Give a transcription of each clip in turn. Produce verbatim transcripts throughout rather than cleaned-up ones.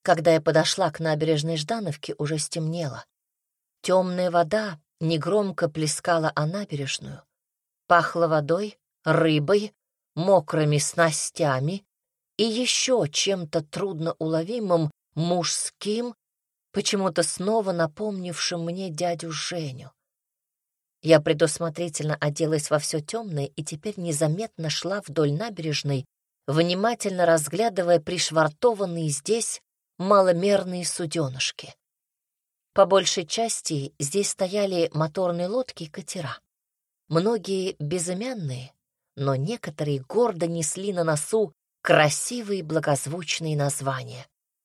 Когда я подошла к набережной Ждановки, уже стемнело. Темная вода негромко плескала о набережную. Пахло водой, рыбой, мокрыми снастями и еще чем-то трудноуловимым, мужским, почему-то снова напомнившим мне дядю Женю. Я предусмотрительно оделась во все темное и теперь незаметно шла вдоль набережной, внимательно разглядывая пришвартованные здесь маломерные суденышки. По большей части здесь стояли моторные лодки и катера. Многие безымянные, но некоторые гордо несли на носу красивые благозвучные названия.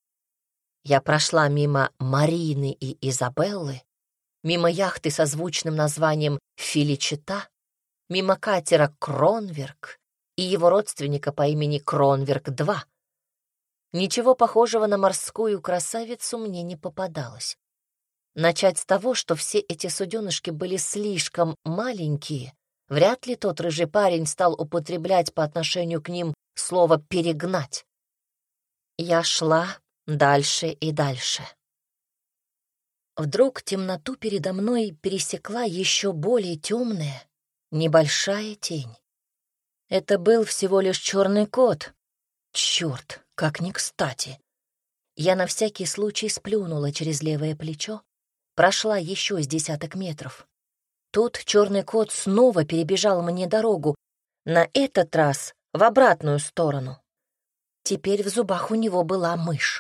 Я прошла мимо Марины и Изабеллы, мимо яхты со звучным названием «Феличита», мимо катера «Кронверк» и его родственника по имени Кронверк-два. Ничего похожего на морскую красавицу мне не попадалось. Начать с того, что все эти суденышки были слишком маленькие, вряд ли тот рыжий парень стал употреблять по отношению к ним слово «перегнать». Я шла дальше и дальше. Вдруг темноту передо мной пересекла еще более темная, небольшая тень. Это был всего лишь черный кот. Черт, как не кстати. Я на всякий случай сплюнула через левое плечо, прошла еще с десяток метров. Тут черный кот снова перебежал мне дорогу, на этот раз в обратную сторону. Теперь в зубах у него была мышь.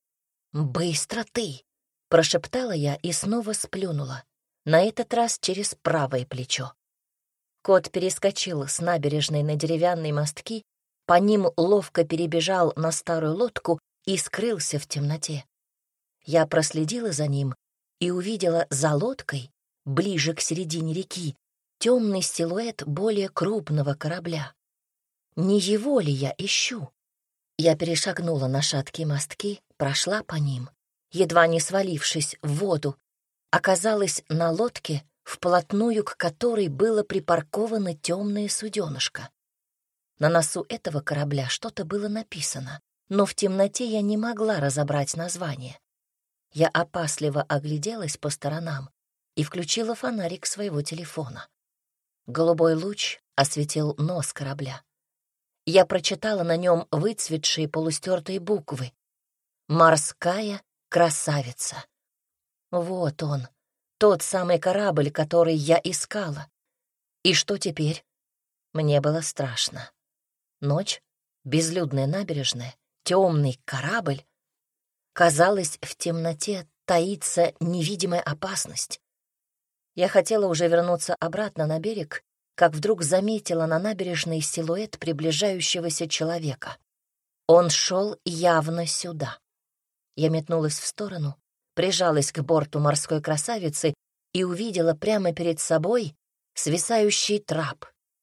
«Быстро ты!» — прошептала я и снова сплюнула, на этот раз через правое плечо. Кот перескочил с набережной на деревянные мостки, по ним ловко перебежал на старую лодку и скрылся в темноте. Я проследила за ним и увидела за лодкой, ближе к середине реки, темный силуэт более крупного корабля. Не его ли я ищу? Я перешагнула на шаткие мостки, прошла по ним, едва не свалившись в воду, оказалась на лодке, вплотную к которой было припарковано темное суденышко. На носу этого корабля что-то было написано, но в темноте я не могла разобрать название. Я опасливо огляделась по сторонам и включила фонарик своего телефона. Голубой луч осветил нос корабля. Я прочитала на нем выцветшие полустертые буквы. «Морская красавица». Вот он, тот самый корабль, который я искала. И что теперь? Мне было страшно. Ночь, безлюдная набережная, темный корабль. Казалось, в темноте таится невидимая опасность. Я хотела уже вернуться обратно на берег, как вдруг заметила на набережной силуэт приближающегося человека. Он шел явно сюда. Я метнулась в сторону, прижалась к борту морской красавицы и увидела прямо перед собой свисающий трап.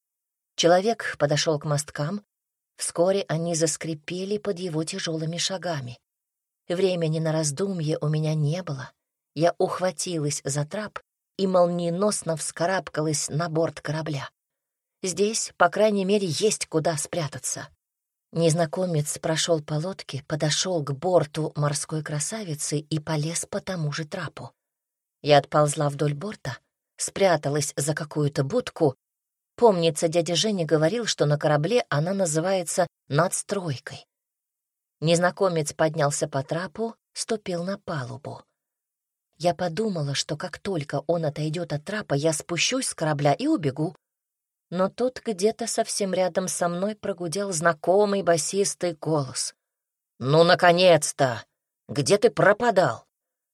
Человек подошел к мосткам, вскоре они заскрипели под его тяжелыми шагами. Времени на раздумье у меня не было. Я ухватилась за трап и молниеносно вскарабкалась на борт корабля. Здесь, по крайней мере, есть куда спрятаться. Незнакомец прошел по лодке, подошел к борту морской красавицы и полез по тому же трапу. Я отползла вдоль борта, спряталась за какую-то будку. Помнится, дядя Женя говорил, что на корабле она называется надстройкой. Незнакомец поднялся по трапу, ступил на палубу. Я подумала, что как только он отойдет от трапа, я спущусь с корабля и убегу. Но тут где-то совсем рядом со мной прогудел знакомый басистый голос. «Ну, наконец-то! Где ты пропадал?»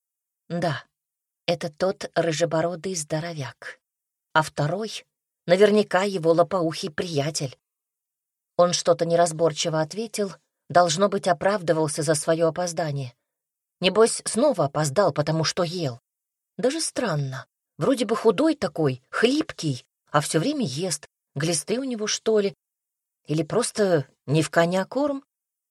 Да, это тот рыжебородый здоровяк. А второй — наверняка его лопоухий приятель. Он что-то неразборчиво ответил, должно быть, оправдывался за свое опоздание. Небось, снова опоздал, потому что ел. Даже странно. Вроде бы худой такой, хлипкий, а все время ест. Глисты у него, что ли? Или просто не в коня корм?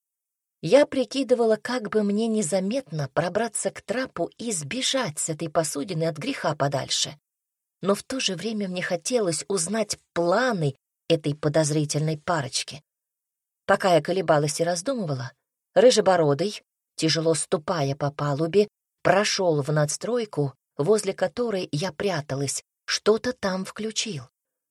Я прикидывала, как бы мне незаметно пробраться к трапу и сбежать с этой посудины от греха подальше. Но в то же время мне хотелось узнать планы этой подозрительной парочки. Пока я колебалась и раздумывала, рыжебородый тяжело ступая по палубе, прошел в надстройку, возле которой я пряталась, что-то там включил.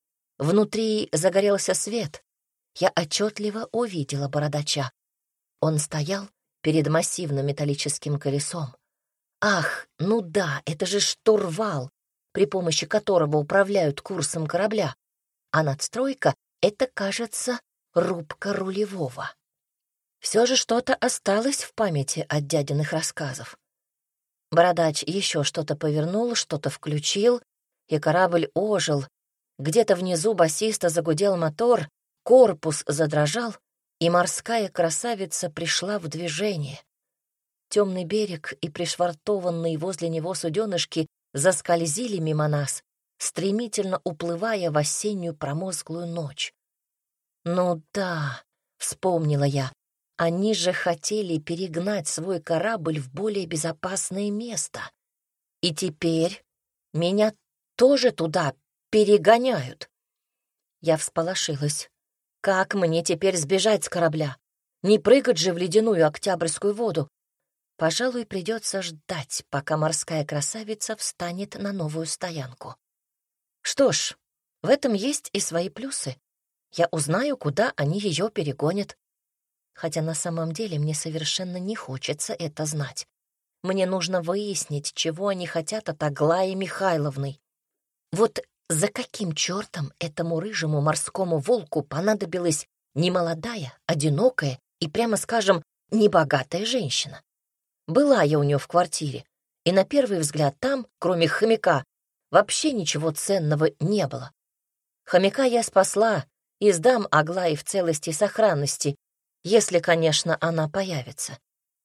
Внутри загорелся свет. Я отчетливо увидела бородача. Он стоял перед массивным металлическим колесом. Ах, ну да, это же штурвал, при помощи которого управляют курсом корабля. А надстройка — это, кажется, рубка рулевого. Все же что-то осталось в памяти от дядиных рассказов. Бородач еще что-то повернул, что-то включил, и корабль ожил. Где-то внизу басиста загудел мотор, корпус задрожал, и морская красавица пришла в движение. Темный берег и пришвартованные возле него суденышки заскользили мимо нас, стремительно уплывая в осеннюю промозглую ночь. «Ну да», — вспомнила я, — «они же хотели перегнать свой корабль в более безопасное место. И теперь меня тоже туда перегоняют». Я всполошилась. Как мне теперь сбежать с корабля? Не прыгать же в ледяную октябрьскую воду. Пожалуй, придется ждать, пока морская красавица встанет на новую стоянку. Что ж, в этом есть и свои плюсы. Я узнаю, куда они ее перегонят. Хотя на самом деле мне совершенно не хочется это знать. Мне нужно выяснить, чего они хотят от Аглаи Михайловны. Вот за каким чертом этому рыжему морскому волку понадобилась немолодая, одинокая и, прямо скажем, небогатая женщина? Была я у нее в квартире, и на первый взгляд там, кроме хомяка, вообще ничего ценного не было. Хомяка я спасла и сдам Аглае в целости и сохранности, если, конечно, она появится.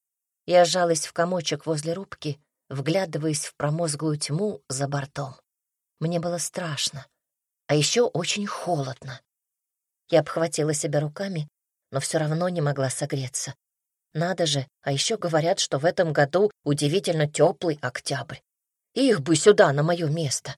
Я сжалась в комочек возле рубки, вглядываясь в промозглую тьму за бортом. Мне было страшно, а еще очень холодно. Я обхватила себя руками, но все равно не могла согреться. Надо же, а еще говорят, что в этом году удивительно теплый октябрь. Их бы сюда, на мое место.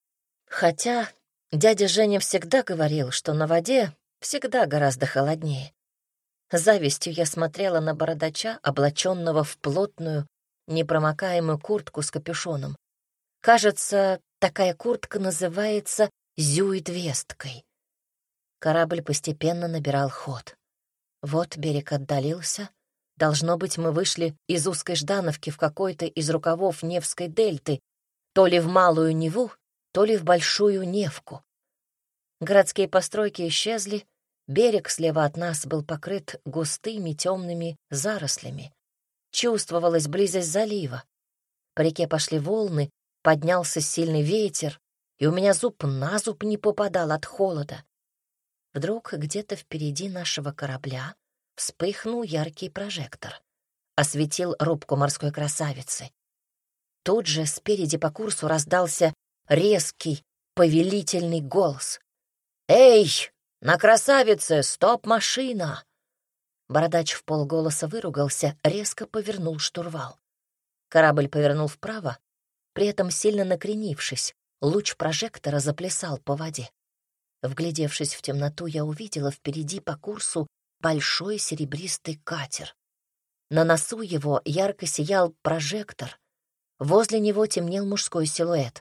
Хотя дядя Женя всегда говорил, что на воде всегда гораздо холоднее. С завистью я смотрела на бородача, облаченного в плотную, непромокаемую куртку с капюшоном. Кажется, такая куртка называется зюитвесткой. Корабль постепенно набирал ход. Вот берег отдалился. Должно быть, мы вышли из узкой Ждановки в какой-то из рукавов Невской дельты, то ли в Малую Неву, то ли в Большую Невку. Городские постройки исчезли, берег слева от нас был покрыт густыми темными зарослями. Чувствовалась близость залива. По реке пошли волны, поднялся сильный ветер, и у меня зуб на зуб не попадал от холода. Вдруг где-то впереди нашего корабля вспыхнул яркий прожектор, осветил рубку морской красавицы. Тут же спереди по курсу раздался резкий, повелительный голос. «Эй, на красавице, стоп-машина!» Бородач вполголоса выругался, резко повернул штурвал. Корабль повернул вправо, при этом сильно накренившись, луч прожектора заплясал по воде. Вглядевшись в темноту, я увидела впереди по курсу большой серебристый катер. На носу его ярко сиял прожектор. Возле него темнел мужской силуэт.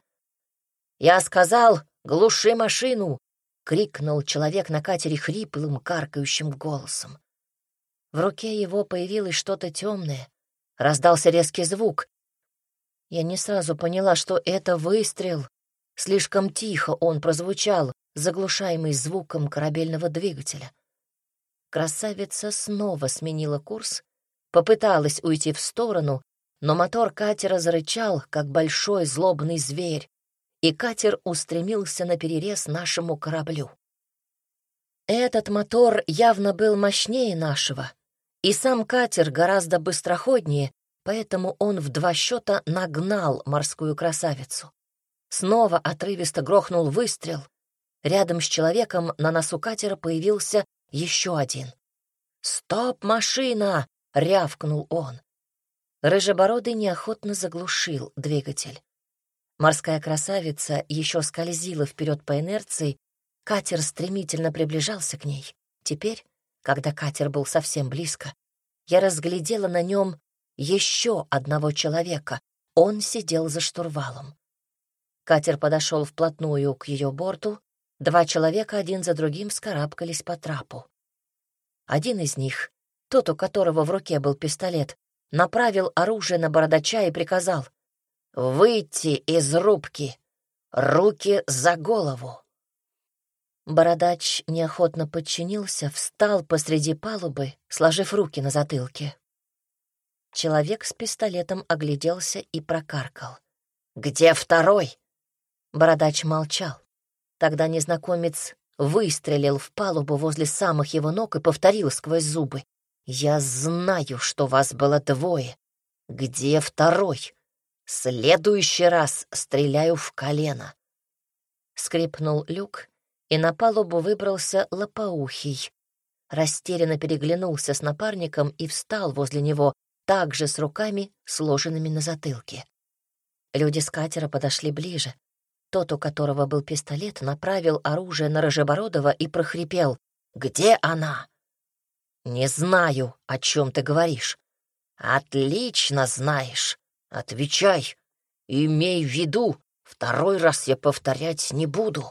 «Я сказал, глуши машину!» — крикнул человек на катере хриплым, каркающим голосом. В руке его появилось что-то темное. Раздался резкий звук. Я не сразу поняла, что это выстрел. Слишком тихо он прозвучал, заглушаемый звуком корабельного двигателя. Красавица снова сменила курс, попыталась уйти в сторону, но мотор катера зарычал, как большой злобный зверь, и катер устремился наперерез нашему кораблю. Этот мотор явно был мощнее нашего, и сам катер гораздо быстроходнее, поэтому он в два счета нагнал морскую красавицу. Снова отрывисто грохнул выстрел. Рядом с человеком на носу катера появился еще один. «Стоп, машина!» — рявкнул он. Рыжебородый неохотно заглушил двигатель. Морская красавица еще скользила вперед по инерции, катер стремительно приближался к ней. Теперь, когда катер был совсем близко, я разглядела на нем еще одного человека. Он сидел за штурвалом. Катер подошел вплотную к ее борту. Два человека один за другим вскарабкались по трапу. Один из них, тот, у которого в руке был пистолет, направил оружие на бородача и приказал: «Выйти из рубки! Руки за голову!» Бородач неохотно подчинился, встал посреди палубы, сложив руки на затылке. Человек с пистолетом огляделся и прокаркал: «Где второй?» Бородач молчал. Тогда незнакомец выстрелил в палубу возле самых его ног и повторил сквозь зубы: «Я знаю, что вас было двое. Где второй? Следующий раз стреляю в колено». Скрипнул люк, и на палубу выбрался Лопоухий. Растерянно переглянулся с напарником и встал возле него, также с руками, сложенными на затылке. Люди с катера подошли ближе. Тот, у которого был пистолет, направил оружие на Рыжебородова и прохрипел: «Где она?» «Не знаю, о чем ты говоришь». «Отлично знаешь. Отвечай. Имей в виду, второй раз я повторять не буду».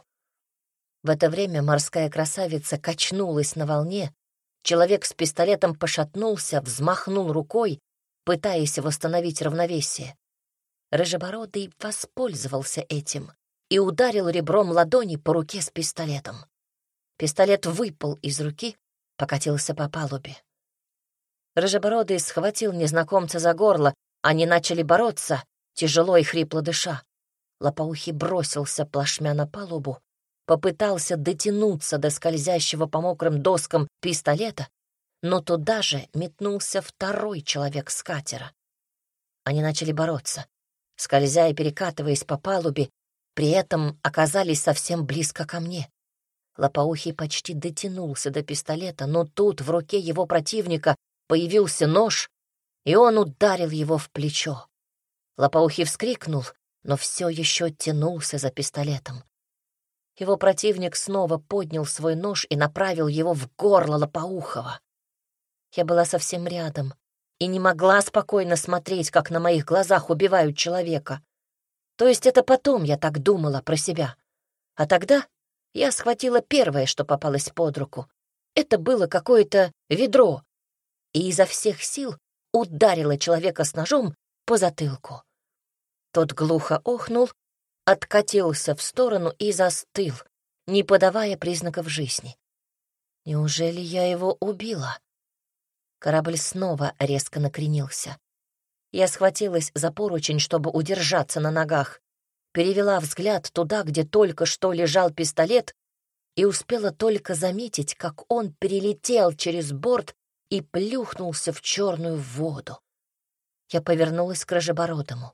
В это время морская красавица качнулась на волне. Человек с пистолетом пошатнулся, взмахнул рукой, пытаясь восстановить равновесие. Рыжебородый воспользовался этим и ударил ребром ладони по руке с пистолетом. Пистолет выпал из руки, покатился по палубе. Рыжебородый схватил незнакомца за горло, они начали бороться, тяжело и хрипло дыша. Лопоухий бросился плашмя на палубу, попытался дотянуться до скользящего по мокрым доскам пистолета, но туда же метнулся второй человек с катера. Они начали бороться, скользя и перекатываясь по палубе, при этом оказались совсем близко ко мне. Лопоухий почти дотянулся до пистолета, но тут в руке его противника появился нож, и он ударил его в плечо. Лопоухий вскрикнул, но все еще тянулся за пистолетом. Его противник снова поднял свой нож и направил его в горло Лопоухова. Я была совсем рядом и не могла спокойно смотреть, как на моих глазах убивают человека. То есть это потом я так думала про себя. А тогда я схватила первое, что попалось под руку. Это было какое-то ведро, и изо всех сил ударила человека с ножом по затылку. Тот глухо охнул, откатился в сторону и застыл, не подавая признаков жизни. Неужели я его убила? Корабль снова резко накренился. Я схватилась за поручень, чтобы удержаться на ногах, перевела взгляд туда, где только что лежал пистолет, и успела только заметить, как он перелетел через борт и плюхнулся в черную воду. Я повернулась к Рыжебородому.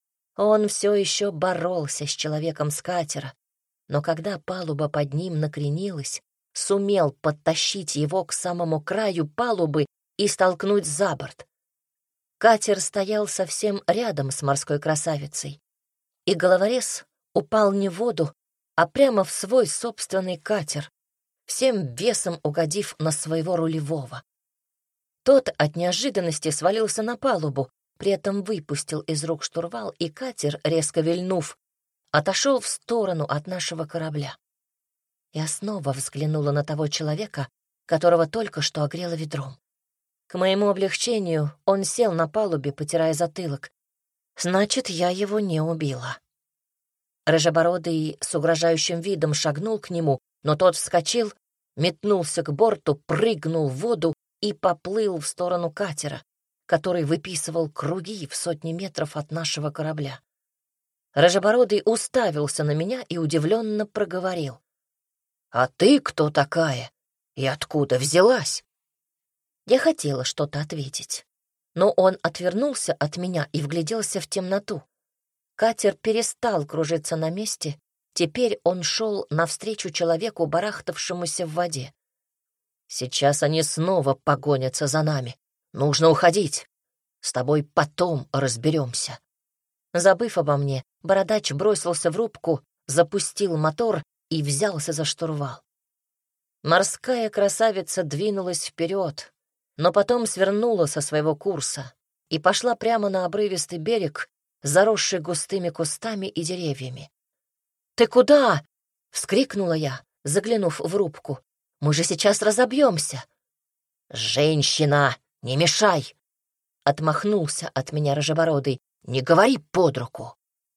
Он все еще боролся с человеком с катера, но когда палуба под ним накренилась, сумел подтащить его к самому краю палубы и столкнуть за борт. Катер стоял совсем рядом с морской красавицей, и головорез упал не в воду, а прямо в свой собственный катер, всем весом угодив на своего рулевого. Тот от неожиданности свалился на палубу, при этом выпустил из рук штурвал, и катер, резко вильнув, отошел в сторону от нашего корабля. Я снова взглянула на того человека, которого только что огрела ведром. К моему облегчению он сел на палубе, потирая затылок. Значит, я его не убила. Рыжебородый с угрожающим видом шагнул к нему, но тот вскочил, метнулся к борту, прыгнул в воду и поплыл в сторону катера, который выписывал круги в сотни метров от нашего корабля. Рыжебородый уставился на меня и удивленно проговорил: «А ты кто такая? И откуда взялась?» Я хотела что-то ответить, но он отвернулся от меня и вгляделся в темноту. Катер перестал кружиться на месте, теперь он шел навстречу человеку, барахтавшемуся в воде. «Сейчас они снова погонятся за нами. Нужно уходить. С тобой потом разберемся». Забыв обо мне, бородач бросился в рубку, запустил мотор и взялся за штурвал. Морская красавица двинулась вперед, но потом свернула со своего курса. и пошла прямо на обрывистый берег, заросший густыми кустами и деревьями. «Ты куда?» — вскрикнула я, заглянув в рубку. «Мы же сейчас разобьемся!» «Женщина, не мешай!» — отмахнулся от меня Рыжебородый. «Не говори под руку!»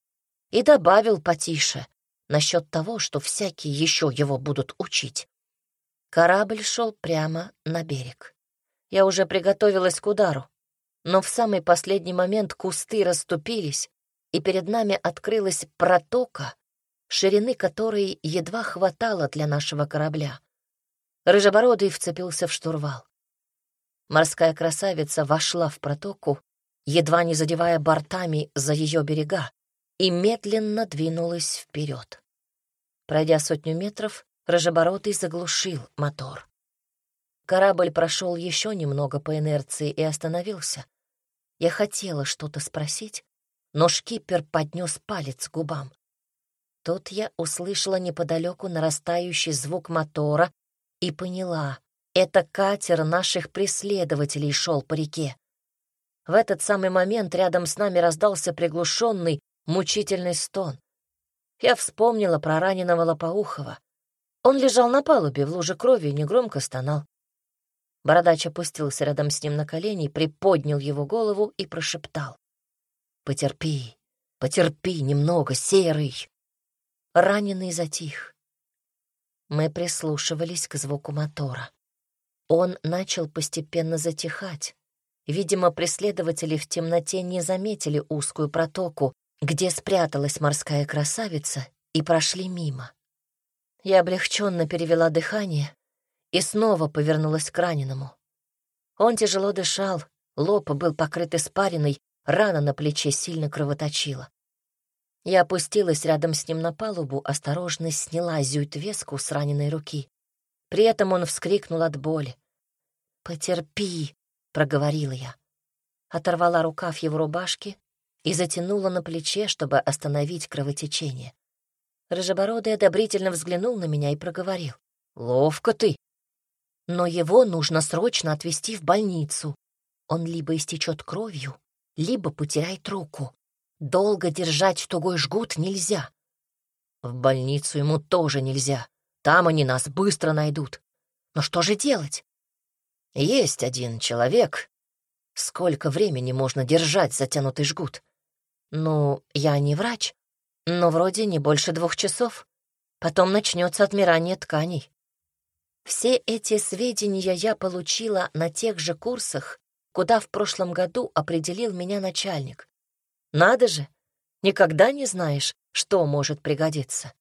И добавил потише, насчет того, что всякие еще его будут учить. Корабль шел прямо на берег. Я уже приготовилась к удару, но в самый последний момент кусты расступились, и перед нами открылась протока, ширины которой едва хватало для нашего корабля. Рыжебородый вцепился в штурвал. Морская красавица вошла в протоку, едва не задевая бортами за ее берега, и медленно двинулась вперед. Пройдя сотню метров, Рыжебородый заглушил мотор. Корабль прошел еще немного по инерции и остановился. Я хотела что-то спросить, но шкипер поднес палец к губам. Тут я услышала неподалеку нарастающий звук мотора и поняла, это катер наших преследователей шел по реке. В этот самый момент рядом с нами раздался приглушенный, мучительный стон. Я вспомнила про раненого Лопоухова. Он лежал на палубе в луже крови и негромко стонал. Бородач опустился рядом с ним на колени, приподнял его голову и прошептал: «Потерпи, потерпи немного, Серый». Раненый затих. Мы прислушивались к звуку мотора. Он начал постепенно затихать. Видимо, преследователи в темноте не заметили узкую протоку, где спряталась морская красавица, и прошли мимо. Я облегченно перевела дыхание и снова повернулась к раненому. Он тяжело дышал, лоб был покрыт испариной, рана на плече сильно кровоточила. Я опустилась рядом с ним на палубу, осторожно сняла зюйт-веску с раненой руки. При этом он вскрикнул от боли. «Потерпи», — проговорила я. Оторвала рукав его рубашки и затянула на плече, чтобы остановить кровотечение. Рыжебородый одобрительно взглянул на меня и проговорил: «Ловко ты! Но его нужно срочно отвезти в больницу. Он либо истечет кровью, либо потеряет руку. Долго держать тугой жгут нельзя. В больницу ему тоже нельзя. Там они нас быстро найдут. Но что же делать? Есть один человек. Сколько времени можно держать затянутый жгут? Ну, я не врач, но вроде не больше двух часов. Потом начнется отмирание тканей». Все эти сведения я получила на тех же курсах, куда в прошлом году определил меня начальник. Надо же, никогда не знаешь, что может пригодиться.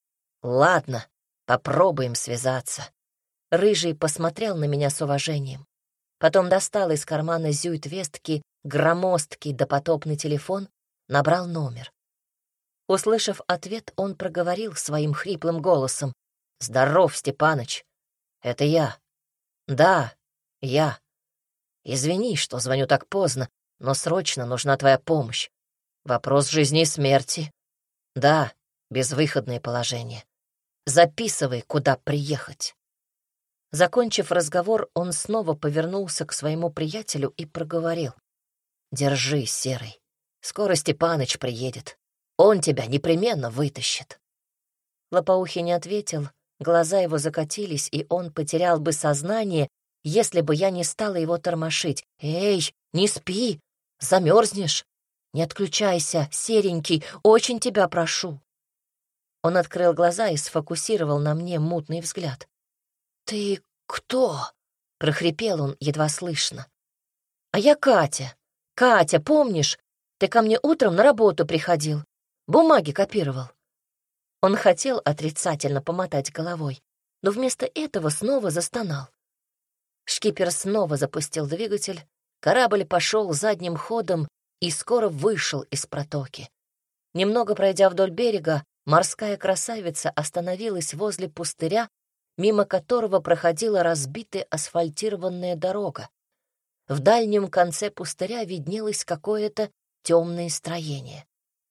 Ладно, попробуем связаться. Рыжий посмотрел на меня с уважением. Потом достал из кармана зюйт-вестки громоздкий допотопный телефон, набрал номер. Услышав ответ, он проговорил своим хриплым голосом: «Здоров, Степаныч. Это я. Да, я. Извини, что звоню так поздно, но срочно нужна твоя помощь. Вопрос жизни и смерти. Да, безвыходное положение. Записывай, куда приехать». Закончив разговор, он снова повернулся к своему приятелю и проговорил: «Держи, Серый. Скоро Степаныч приедет. Он тебя непременно вытащит». Лопоухий не ответил. Глаза его закатились, и он потерял бы сознание, если бы я не стала его тормошить. «Эй, не спи! Замерзнешь! Не отключайся, серенький, очень тебя прошу!» Он открыл глаза и сфокусировал на мне мутный взгляд. «Ты кто?» — прохрипел он едва слышно. «А я Катя. Катя, помнишь? Ты ко мне утром на работу приходил, бумаги копировал». Он хотел отрицательно помотать головой, но вместо этого снова застонал. Шкипер снова запустил двигатель, корабль пошел задним ходом и скоро вышел из протоки. Немного пройдя вдоль берега, морская красавица остановилась возле пустыря, мимо которого проходила разбитая асфальтированная дорога. В дальнем конце пустыря виднелось какое-то темное строение.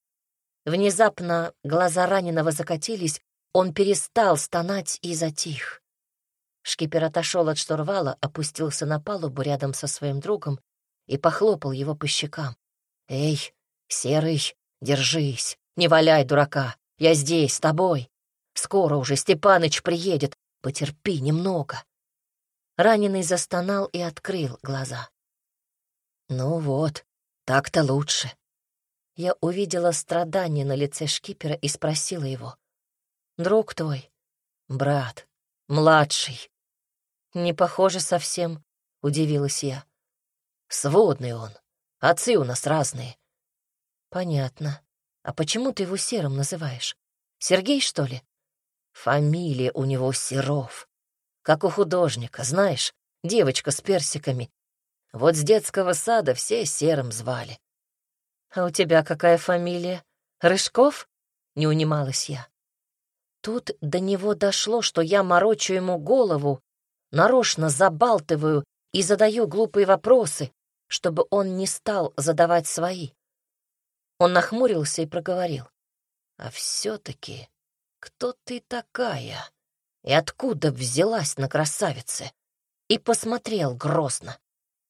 Внезапно глаза раненого закатились, он перестал стонать и затих. Шкипер отошел от штурвала, опустился на палубу рядом со своим другом и похлопал его по щекам. «Эй, Серый, держись, не валяй дурака, я здесь, с тобой. Скоро уже Степаныч приедет, потерпи немного». Раненый застонал и открыл глаза. «Ну вот, так-то лучше». Я увидела страдание на лице шкипера и спросила его. «Друг твой?» «Брат, младший». «Не похоже совсем», — удивилась я. «Сводный он, отцы у нас разные». «Понятно. А почему ты его Серым называешь? Сергей, что ли?» «Фамилия у него Серов. Как у художника, знаешь, девочка с персиками. Вот с детского сада все Серым звали». «А у тебя какая фамилия? Рыжков?» — не унималась я. Тут до него дошло, что я морочу ему голову, нарочно забалтываю и задаю глупые вопросы, чтобы он не стал задавать свои. Он нахмурился и проговорил. «А все-таки кто ты такая? И откуда взялась на красавице?» И посмотрел грозно.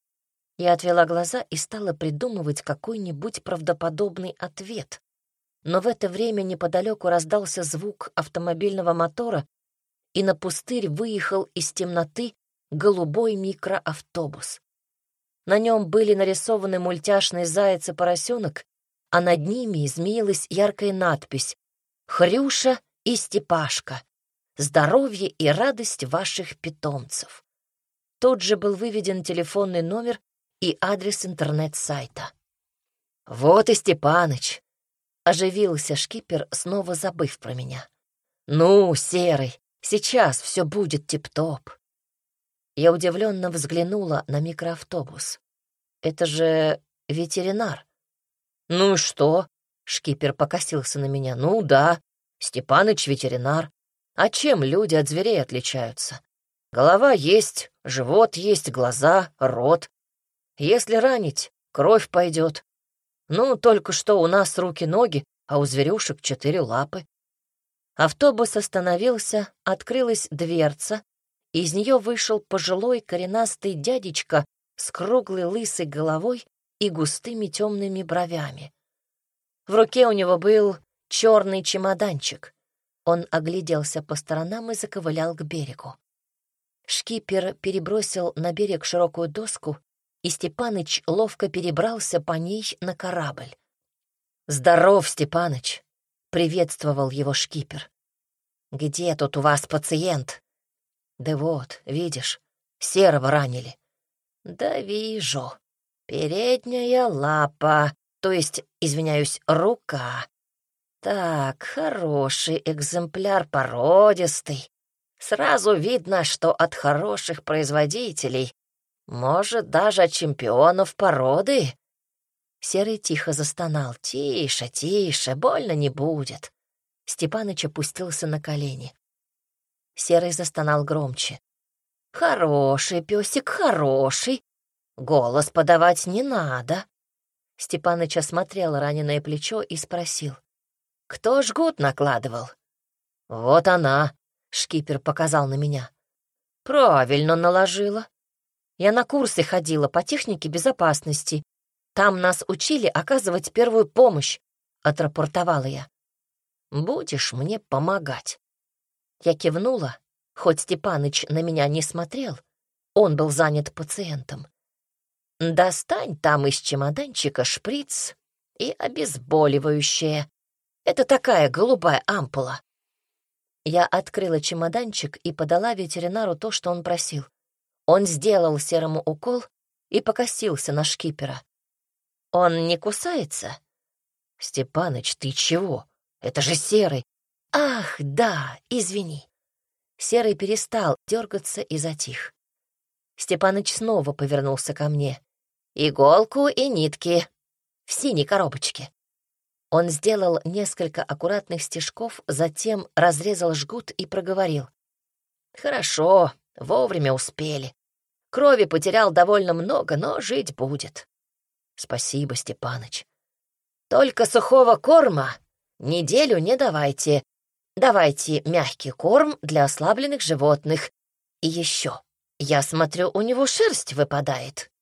Я отвела глаза и стала придумывать какой-нибудь правдоподобный ответ. Но в это время неподалеку раздался звук автомобильного мотора, и на пустырь выехал из темноты голубой микроавтобус. На нем были нарисованы мультяшный заяц и поросенок, а над ними измеилась яркая надпись «Хрюша и Степашка. Здоровье и радость ваших питомцев». Тут же был выведен телефонный номер и адрес интернет-сайта. «Вот и Степаныч!» — оживился шкипер, снова забыв про меня. «Ну, Серый, сейчас все будет тип-топ». Я удивленно взглянула на микроавтобус. «Это же ветеринар». «Ну и что?» — шкипер покосился на меня. «Ну да, Степаныч ветеринар. А чем люди от зверей отличаются? Голова есть, живот есть, глаза, рот. Если ранить, кровь пойдет. Ну, только что у нас руки-ноги, а у зверюшек четыре лапы». Автобус остановился, открылась дверца, и из нее вышел пожилой коренастый дядечка с круглой лысой головой и густыми темными бровями. В руке у него был черный чемоданчик. Он огляделся по сторонам и заковылял к берегу. Шкипер перебросил на берег широкую доску, и Степаныч ловко перебрался по ней на корабль. «Здоров, Степаныч!» — приветствовал его шкипер. «Где тут у вас пациент?» «Да вот, видишь, Серого ранили». «Да вижу. Передняя лапа, то есть, извиняюсь, рука. Так, хороший экземпляр, породистый. Сразу видно, что от хороших производителей, может, даже от чемпионов породы». Серый тихо застонал. «Тише, тише, больно не будет». Степаныч опустился на колени. Серый застонал громче. «Хороший песик, хороший. Голос подавать не надо». Степаныч осмотрел раненое плечо и спросил. «Кто жгут накладывал?» «Вот она», — шкипер показал на меня. «Правильно наложила. Я на курсы ходила по технике безопасности. Там нас учили оказывать первую помощь», — отрапортовала я. «Будешь мне помогать?» Я кивнула, хоть Степаныч на меня не смотрел, он был занят пациентом. «Достань там из чемоданчика шприц и обезболивающее. Это такая голубая ампула». Я открыла чемоданчик и подала ветеринару то, что он просил. Он сделал Серому укол и покосился на шкипера. «Он не кусается?» «Степаныч, ты чего? Это же Серый!» «Ах, да, извини». Серый перестал дергаться и затих. Степаныч снова повернулся ко мне. «Иголку и нитки в синей коробочке». Он сделал несколько аккуратных стежков, затем разрезал жгут и проговорил. «Хорошо, вовремя успели. Крови потерял довольно много, но жить будет». «Спасибо, Степаныч». «Только сухого корма неделю не давайте. Давайте мягкий корм для ослабленных животных. И еще, я смотрю, у него шерсть выпадает.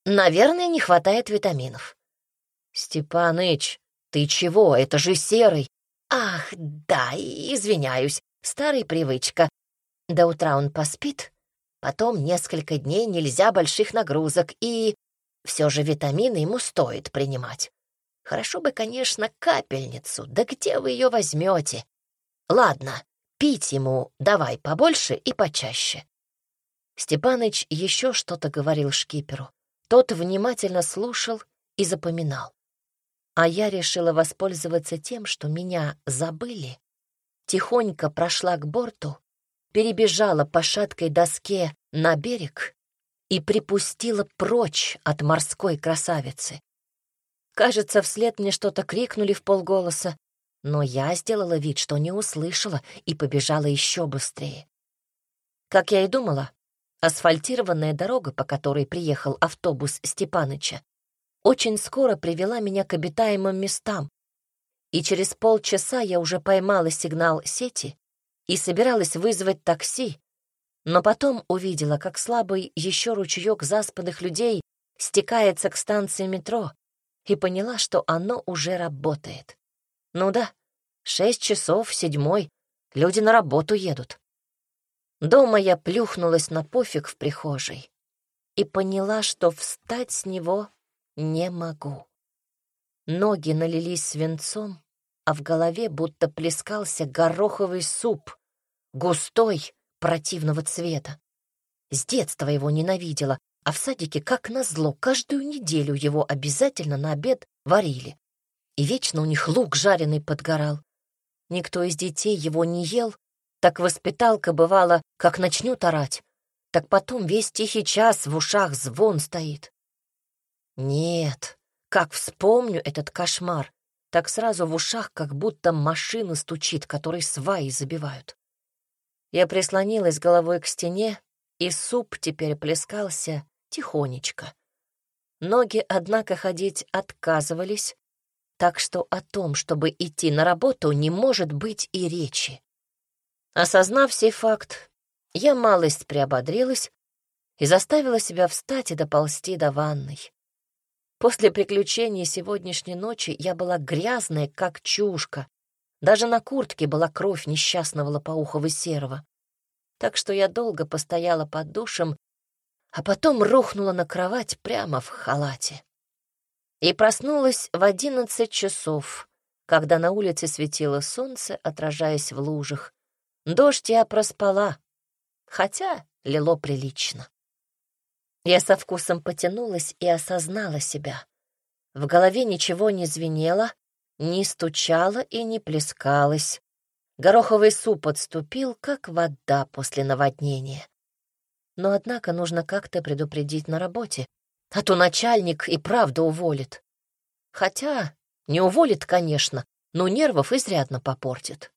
Наверное, не хватает витаминов. Степаныч, ты чего? Это же Серый. Ах, да, извиняюсь, старая привычка. До утра он поспит, потом несколько дней нельзя больших нагрузок, и все же витамины ему стоит принимать. Хорошо бы, конечно, капельницу, да где вы ее возьмете? Ладно, пить ему давай побольше и почаще. Степаныч еще что-то говорил шкиперу. Тот внимательно слушал и запоминал. А я решила воспользоваться тем, что меня забыли. Тихонько прошла к борту, перебежала по шаткой доске на берег и припустила прочь от морской красавицы. Кажется, вслед мне что-то крикнули вполголоса, но я сделала вид, что не услышала, и побежала еще быстрее. Как я и думала, асфальтированная дорога, по которой приехал автобус Степаныча, очень скоро привела меня к обитаемым местам, и через полчаса я уже поймала сигнал сети и собиралась вызвать такси, но потом увидела, как слабый еще ручеек заспанных людей стекается к станции метро, и поняла, что оно уже работает. Ну да, шесть часов, седьмой, люди на работу едут. Дома я плюхнулась на пуфик в прихожей и поняла, что встать с него не могу. Ноги налились свинцом, а в голове будто плескался гороховый суп, густой, противного цвета. С детства его ненавидела, а в садике, как назло, каждую неделю его обязательно на обед варили. И вечно у них лук жареный подгорал. Никто из детей его не ел, так воспиталка бывала, как начнет орать, так потом весь тихий час в ушах звон стоит. Нет, как вспомню этот кошмар, так сразу в ушах как будто машина стучит, которой сваи забивают. Я прислонилась головой к стене, и суп теперь плескался тихонечко. Ноги, однако, ходить отказывались, так что о том, чтобы идти на работу, не может быть и речи. Осознав сей факт, я малость приободрилась и заставила себя встать и доползти до ванной. После приключений сегодняшней ночи я была грязная, как чушка. Даже на куртке была кровь несчастного лопоухого серого. Так что я долго постояла под душем, а потом рухнула на кровать прямо в халате. И проснулась в одиннадцать часов, когда на улице светило солнце, отражаясь в лужах. Дождь я проспала, хотя лило прилично. Я со вкусом потянулась и осознала себя. В голове ничего не звенело, не стучало и не плескалось. Гороховый суп отступил, как вода после наводнения. Но, однако, нужно как-то предупредить на работе, а то начальник и правда уволит. Хотя не уволит, конечно, но нервов изрядно попортит.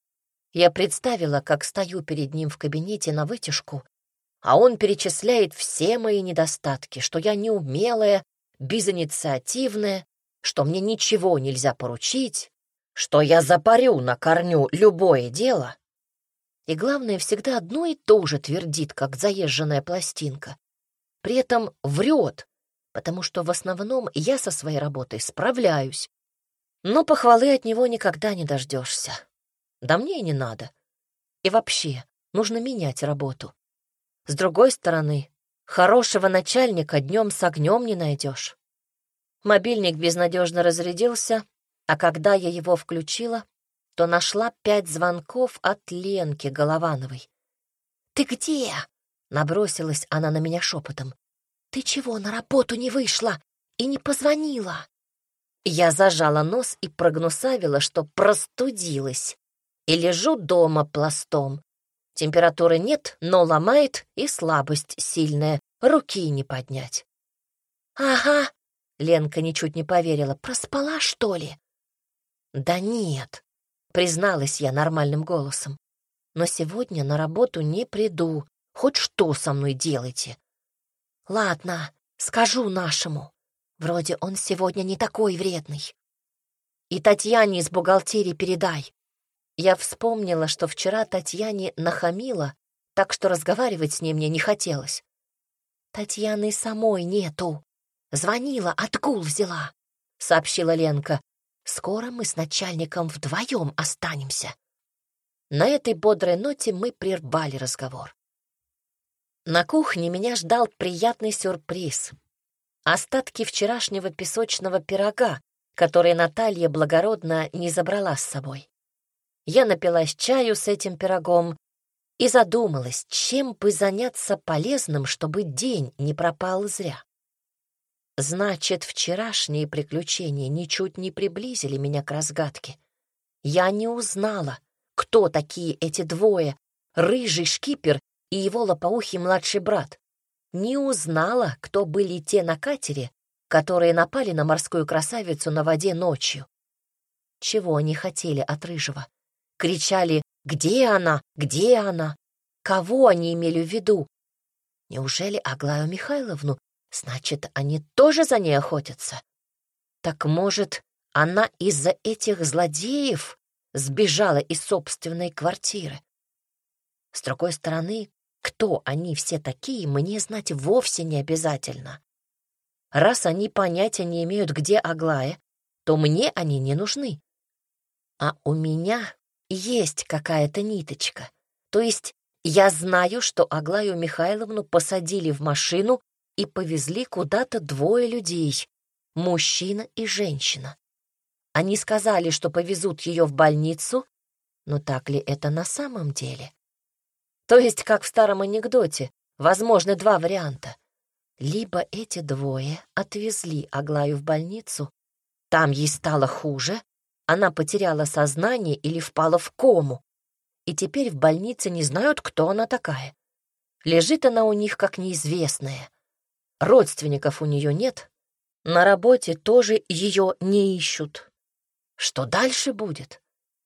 Я представила, как стою перед ним в кабинете на вытяжку, а он перечисляет все мои недостатки, что я неумелая, безинициативная, что мне ничего нельзя поручить, что я запарю на корню любое дело. И главное, всегда одно и то же твердит, как заезженная пластинка. При этом врет, потому что в основном я со своей работой справляюсь. Но похвалы от него никогда не дождешься. Да мне и не надо. И вообще, нужно менять работу. С другой стороны, хорошего начальника днем с огнем не найдешь. Мобильник безнадежно разрядился, а когда я его включила, то нашла пять звонков от Ленки Головановой. «Ты где?» — набросилась она на меня шепотом. «Ты чего, на работу не вышла и не позвонила?» Я зажала нос и прогнусавила, что простудилась, и лежу дома пластом. Температуры нет, но ломает, и слабость сильная, руки не поднять. «Ага», — Ленка ничуть не поверила, — «проспала, что ли?» «Да нет», — призналась я нормальным голосом, «но сегодня на работу не приду, хоть что со мной делайте». «Ладно, скажу нашему, вроде он сегодня не такой вредный. И Татьяне из бухгалтерии передай». Я вспомнила, что вчера Татьяне нахамила, так что разговаривать с ней мне не хотелось. «Татьяны самой нету», Звонила, отгул взяла», — сообщила Ленка. «Скоро мы с начальником вдвоем останемся». На этой бодрой ноте мы прервали разговор. На кухне меня ждал приятный сюрприз. Остатки вчерашнего песочного пирога, который Наталья благородно не забрала с собой. Я напилась чаю с этим пирогом и задумалась, чем бы заняться полезным, чтобы день не пропал зря. Значит, вчерашние приключения ничуть не приблизили меня к разгадке. Я не узнала, кто такие эти двое, рыжий шкипер и его лопоухий младший брат. Не узнала, кто были те на катере, которые напали на морскую красавицу на воде ночью. Чего они хотели от рыжего? Кричали: «Где она? Где она?» Кого они имели в виду? Неужели Аглаю Михайловну? Значит, они тоже за ней охотятся? Так, может, она из-за этих злодеев сбежала из собственной квартиры? С другой стороны, кто они все такие, мне знать вовсе не обязательно. Раз они понятия не имеют, где Аглая, то мне они не нужны. А у меня есть какая-то ниточка. То есть я знаю, что Аглаю Михайловну посадили в машину и повезли куда-то двое людей, мужчина и женщина. Они сказали, что повезут ее в больницу, но так ли это на самом деле? То есть, как в старом анекдоте, возможны два варианта. Либо эти двое отвезли Аглаю в больницу, там ей стало хуже, она потеряла сознание или впала в кому, и теперь в больнице не знают, кто она такая. Лежит она у них как неизвестная. Родственников у нее нет, на работе тоже ее не ищут. Что дальше будет?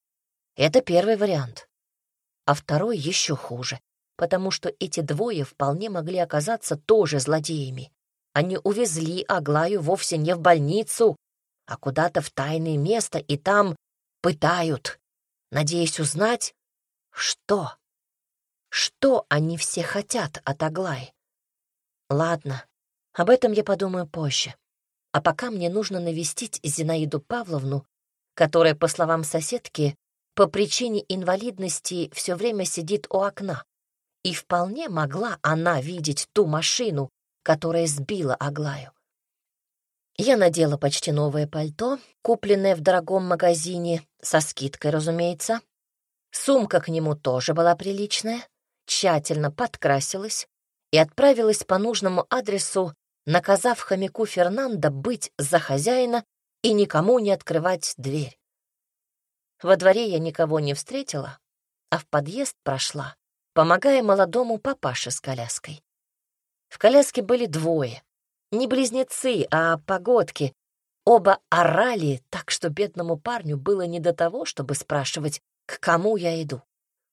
Это первый вариант. А второй еще хуже, потому что эти двое вполне могли оказаться тоже злодеями. Они увезли Аглаю вовсе не в больницу, а куда-то в тайное место, и там пытают, надеясь узнать, что. Что они все хотят от Аглаи? Ладно, об этом я подумаю позже. А пока мне нужно навестить Зинаиду Павловну, которая, по словам соседки, по причине инвалидности все время сидит у окна. И вполне могла она видеть ту машину, которая сбила Аглаю. Я надела почти новое пальто, купленное в дорогом магазине, со скидкой, разумеется. Сумка к нему тоже была приличная, тщательно подкрасилась и отправилась по нужному адресу, наказав хомяку Фернандо быть за хозяина и никому не открывать дверь. Во дворе я никого не встретила, а в подъезд прошла, помогая молодому папаше с коляской. В коляске были двое, не близнецы, а погодки. Оба орали, так что бедному парню было не до того, чтобы спрашивать, к кому я иду.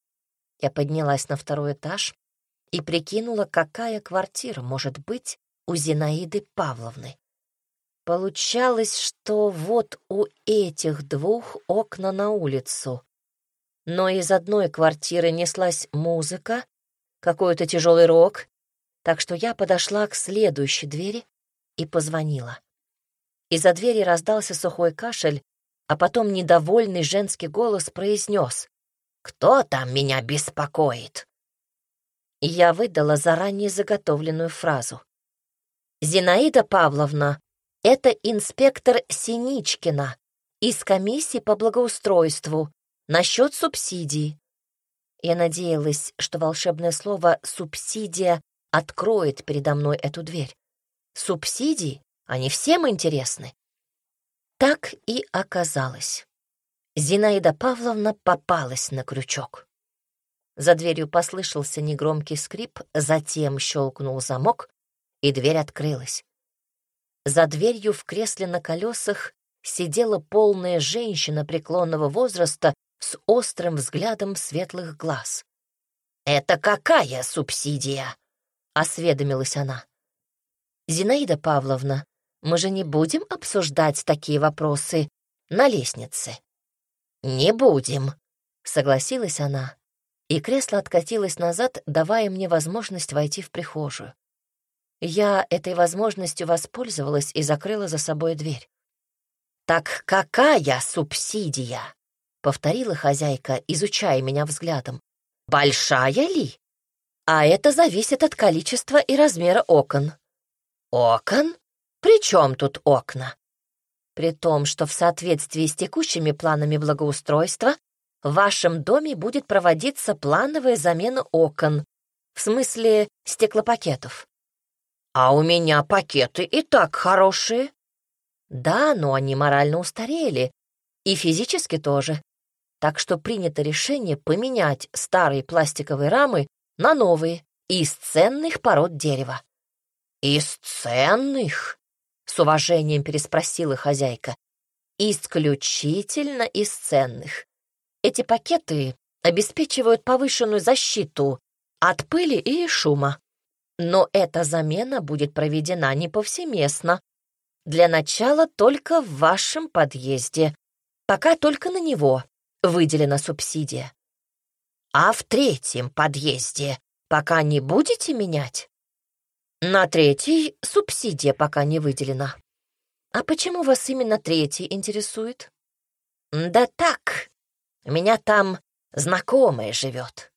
Я поднялась на второй этаж и прикинула, какая квартира может быть у Зинаиды Павловны. Получалось, что вот у этих двух окна на улицу. Но из одной квартиры неслась музыка, какой-то тяжелый рок, так что я подошла к следующей двери и позвонила. Из-за двери раздался сухой кашель, а потом недовольный женский голос произнес: «Кто там меня беспокоит?» И я выдала заранее заготовленную фразу. «Зинаида Павловна, это инспектор Синичкина из комиссии по благоустройству насчет субсидий». Я надеялась, что волшебное слово «субсидия» откроет передо мной эту дверь. Субсидии, они всем интересны. Так и оказалось. Зинаида Павловна попалась на крючок. За дверью послышался негромкий скрип, затем щелкнул замок, и дверь открылась. За дверью в кресле на колесах сидела полная женщина преклонного возраста с острым взглядом светлых глаз. «Это какая субсидия?» — осведомилась она. «Зинаида Павловна, мы же не будем обсуждать такие вопросы на лестнице». «Не будем», — согласилась она, и кресло откатилось назад, давая мне возможность войти в прихожую. Я этой возможностью воспользовалась и закрыла за собой дверь. «Так какая субсидия?» — повторила хозяйка, изучая меня взглядом. «Большая ли? А это зависит от количества и размера окон». «Окон? При чем тут окна?» «При том, что в соответствии с текущими планами благоустройства в вашем доме будет проводиться плановая замена окон, в смысле стеклопакетов». «А у меня пакеты и так хорошие». «Да, но они морально устарели, и физически тоже. Так что принято решение поменять старые пластиковые рамы на новые из ценных пород дерева». «Из ценных?» — с уважением переспросила хозяйка. «Исключительно из ценных. Эти пакеты обеспечивают повышенную защиту от пыли и шума. Но эта замена будет проведена не повсеместно. Для начала только в вашем подъезде. Пока только на него выделена субсидия. А в третьем подъезде пока не будете менять? На третий субсидия пока не выделена. А почему вас именно третий интересует? Да так, у меня там знакомая живет».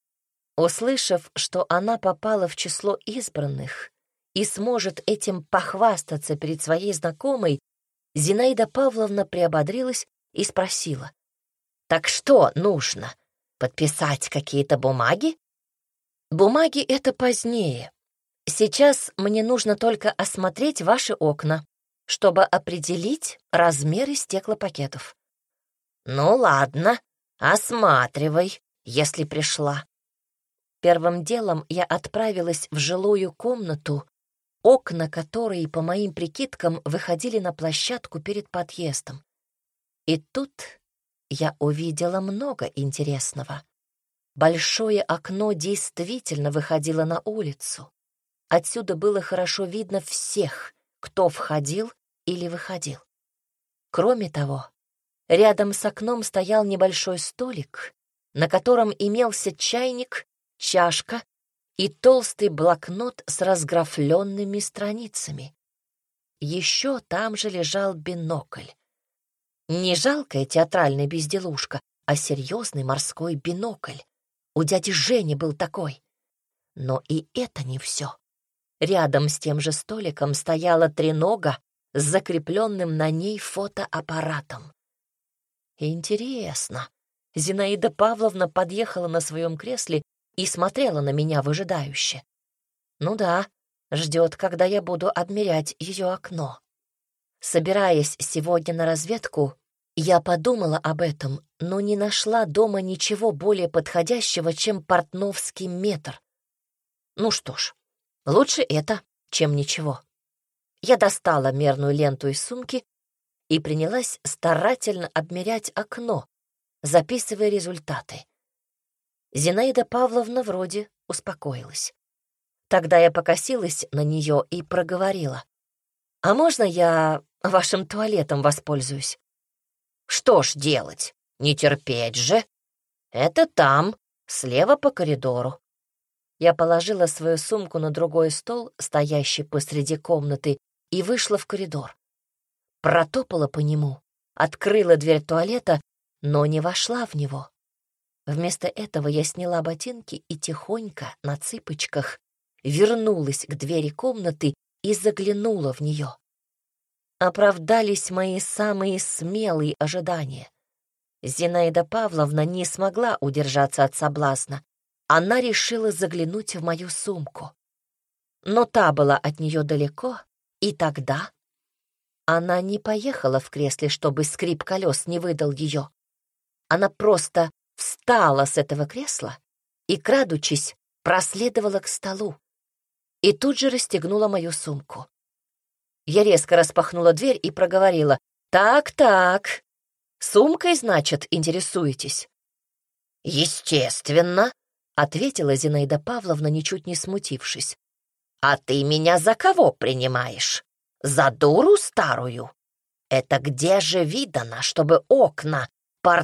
Услышав, что она попала в число избранных и сможет этим похвастаться перед своей знакомой, Зинаида Павловна приободрилась и спросила: «Так что нужно? Подписать какие-то бумаги?» «Бумаги — это позднее. Сейчас мне нужно только осмотреть ваши окна, чтобы определить размеры стеклопакетов». «Ну ладно, осматривай, если пришла». Первым делом я отправилась в жилую комнату, окна которой, по моим прикидкам, выходили на площадку перед подъездом. И тут я увидела много интересного. Большое окно действительно выходило на улицу. Отсюда было хорошо видно всех, кто входил или выходил. Кроме того, рядом с окном стоял небольшой столик, на котором имелся чайник, чашка и толстый блокнот с разграфленными страницами. Еще там же лежал бинокль. Не жалкая театральная безделушка, а серьезный морской бинокль. У дяди Жени был такой. Но и это не все. Рядом с тем же столиком стояла тренога с закрепленным на ней фотоаппаратом. Интересно. Зинаида Павловна подъехала на своем кресле и смотрела на меня выжидающе. Ну да, ждет, когда я буду обмерять ее окно. Собираясь сегодня на разведку, я подумала об этом, но не нашла дома ничего более подходящего, чем портновский метр. Ну что ж, лучше это, чем ничего. Я достала мерную ленту из сумки и принялась старательно обмерять окно, записывая результаты. Зинаида Павловна вроде успокоилась. Тогда я покосилась на нее и проговорила: «А можно я вашим туалетом воспользуюсь?» «Что ж делать? Не терпеть же. Это там, слева по коридору». Я положила свою сумку на другой стол, стоящий посреди комнаты, и вышла в коридор. Протопала по нему, открыла дверь туалета, но не вошла в него. Вместо этого я сняла ботинки и тихонько, на цыпочках, вернулась к двери комнаты и заглянула в нее. Оправдались мои самые смелые ожидания. Зинаида Павловна не смогла удержаться от соблазна. Она решила заглянуть в мою сумку. Но та была от нее далеко, и тогда она не поехала в кресле, чтобы скрип колес не выдал ее. Она просто встала с этого кресла и, крадучись, проследовала к столу и тут же расстегнула мою сумку. Я резко распахнула дверь и проговорила: «Так-так, сумкой, значит, интересуетесь?» «Естественно», — ответила Зинаида Павловна, ничуть не смутившись. «А ты меня за кого принимаешь? За дуру старую? Это где же видано, чтобы окна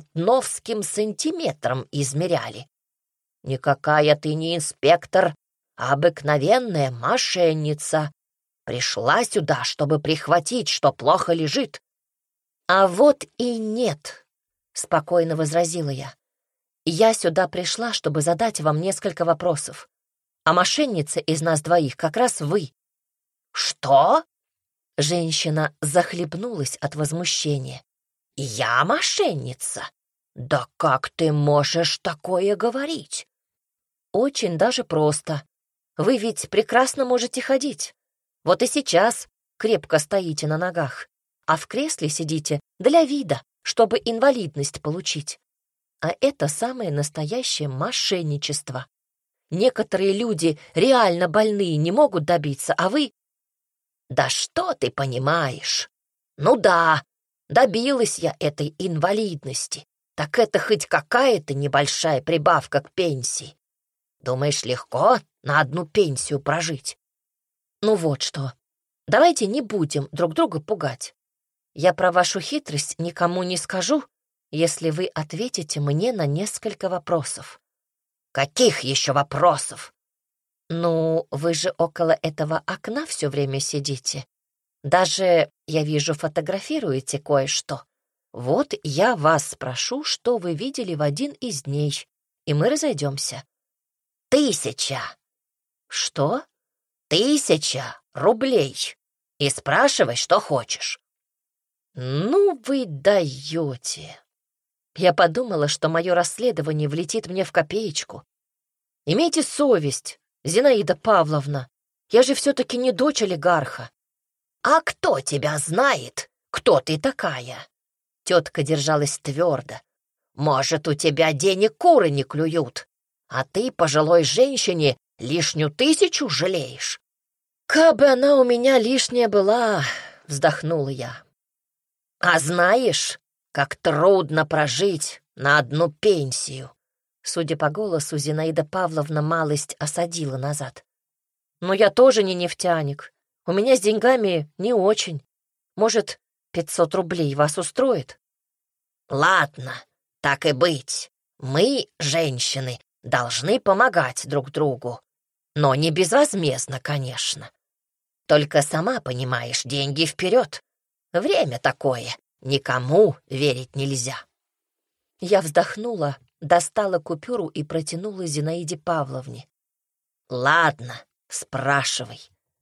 портновским сантиметром измеряли? Никакая ты не инспектор, обыкновенная мошенница. Пришла сюда, чтобы прихватить, что плохо лежит». «А вот и нет», — спокойно возразила я. «Я сюда пришла, чтобы задать вам несколько вопросов. А мошенница из нас двоих как раз вы». «Что?» Женщина захлебнулась от возмущения. «Я мошенница? Да как ты можешь такое говорить?» «Очень даже просто. Вы ведь прекрасно можете ходить. Вот и сейчас крепко стоите на ногах, а в кресле сидите для вида, чтобы инвалидность получить. А это самое настоящее мошенничество. Некоторые люди реально больные не могут добиться, а вы...» «Да что ты понимаешь? Ну да, добилась я этой инвалидности. Так это хоть какая-то небольшая прибавка к пенсии. Думаешь, легко на одну пенсию прожить?» «Ну вот что, давайте не будем друг друга пугать. Я про вашу хитрость никому не скажу, если вы ответите мне на несколько вопросов». «Каких еще вопросов?» «Ну, вы же около этого окна все время сидите. Даже, я вижу, фотографируете кое-что. Вот я вас спрошу, что вы видели в один из дней, и мы разойдемся». «Тысяча». «Что?» «Тысяча рублей. И спрашивай, что хочешь». «Ну вы даете. Я подумала, что мое расследование влетит мне в копеечку. Имейте совесть, Зинаида Павловна. Я же все-таки не дочь олигарха». «А кто тебя знает, кто ты такая?» Тетка держалась твердо. «Может, у тебя денег куры не клюют, а ты пожилой женщине лишнюю тысячу жалеешь?» «Кабы она у меня лишняя была», — вздохнула я. «А знаешь, как трудно прожить на одну пенсию?» Судя по голосу, Зинаида Павловна малость осадила назад. «Но я тоже не нефтяник. У меня с деньгами не очень. Может, пятьсот рублей вас устроит?» «Ладно, так и быть. Мы, женщины, должны помогать друг другу. Но не безвозмездно, конечно. Только сама понимаешь, деньги вперед. Время такое, никому верить нельзя». Я вздохнула, достала купюру и протянула Зинаиде Павловне. «Ладно, спрашивай».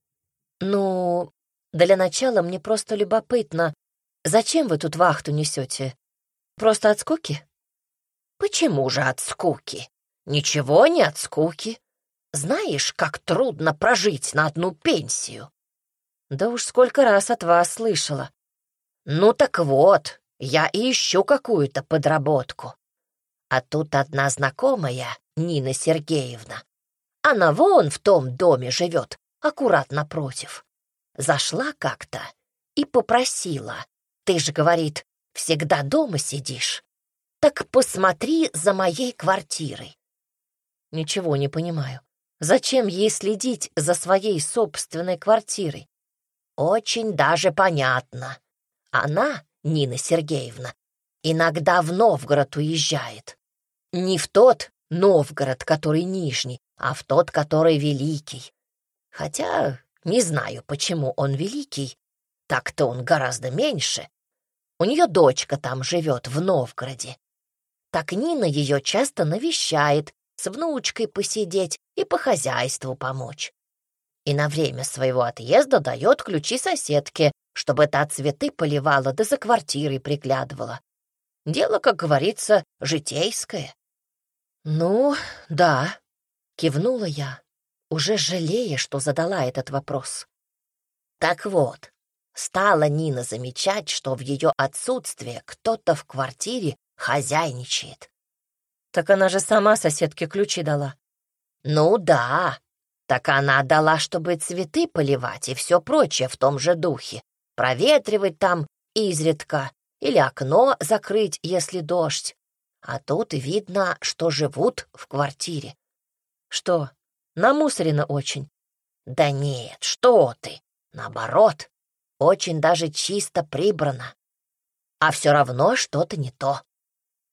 «Ну, для начала мне просто любопытно, зачем вы тут вахту несете? Просто от скуки?» «Почему же от скуки? Ничего не от скуки. Знаешь, как трудно прожить на одну пенсию?» «Да уж сколько раз от вас слышала». «Ну так вот, я и ищу какую-то подработку. А тут одна знакомая, Нина Сергеевна. Она вон в том доме живет, аккурат напротив. Зашла как-то и попросила. Ты же, говорит, всегда дома сидишь. Так посмотри за моей квартирой». «Ничего не понимаю. Зачем ей следить за своей собственной квартирой?» «Очень даже понятно. Она, Нина Сергеевна, иногда в Новгород уезжает. Не в тот Новгород, который Нижний, а в тот, который Великий. Хотя не знаю, почему он Великий. Так-то он гораздо меньше. У нее дочка там живет, в Новгороде. Так Нина ее часто навещает, с внучкой посидеть и по хозяйству помочь. И на время своего отъезда дает ключи соседке, чтобы та цветы поливала да за квартирой приглядывала. Дело, как говорится, житейское». «Ну, да», — кивнула я, уже жалея, что задала этот вопрос. Так вот, стала Нина замечать, что в ее отсутствие кто-то в квартире хозяйничает. «Так она же сама соседке ключи дала». «Ну да, так она дала, чтобы цветы поливать и все прочее в том же духе, проветривать там изредка или окно закрыть, если дождь. А тут видно, что живут в квартире». «Что, намусорено очень?» «Да нет, что ты, наоборот, очень даже чисто прибрано. А все равно что-то не то.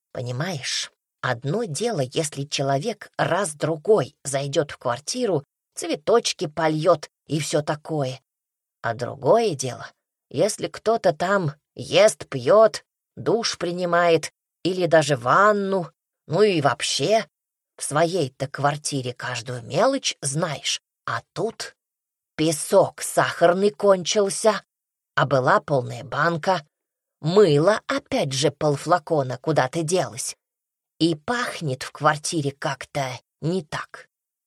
Понимаешь, одно дело, если человек раз-другой зайдет в квартиру цветочки польет и все такое. А другое дело, если кто-то там ест, пьет, душ принимает или даже ванну, ну и вообще в своей-то квартире каждую мелочь знаешь, а тут песок сахарный кончился, а была полная банка, мыло опять же полфлакона куда-то делось, и пахнет в квартире как-то не так.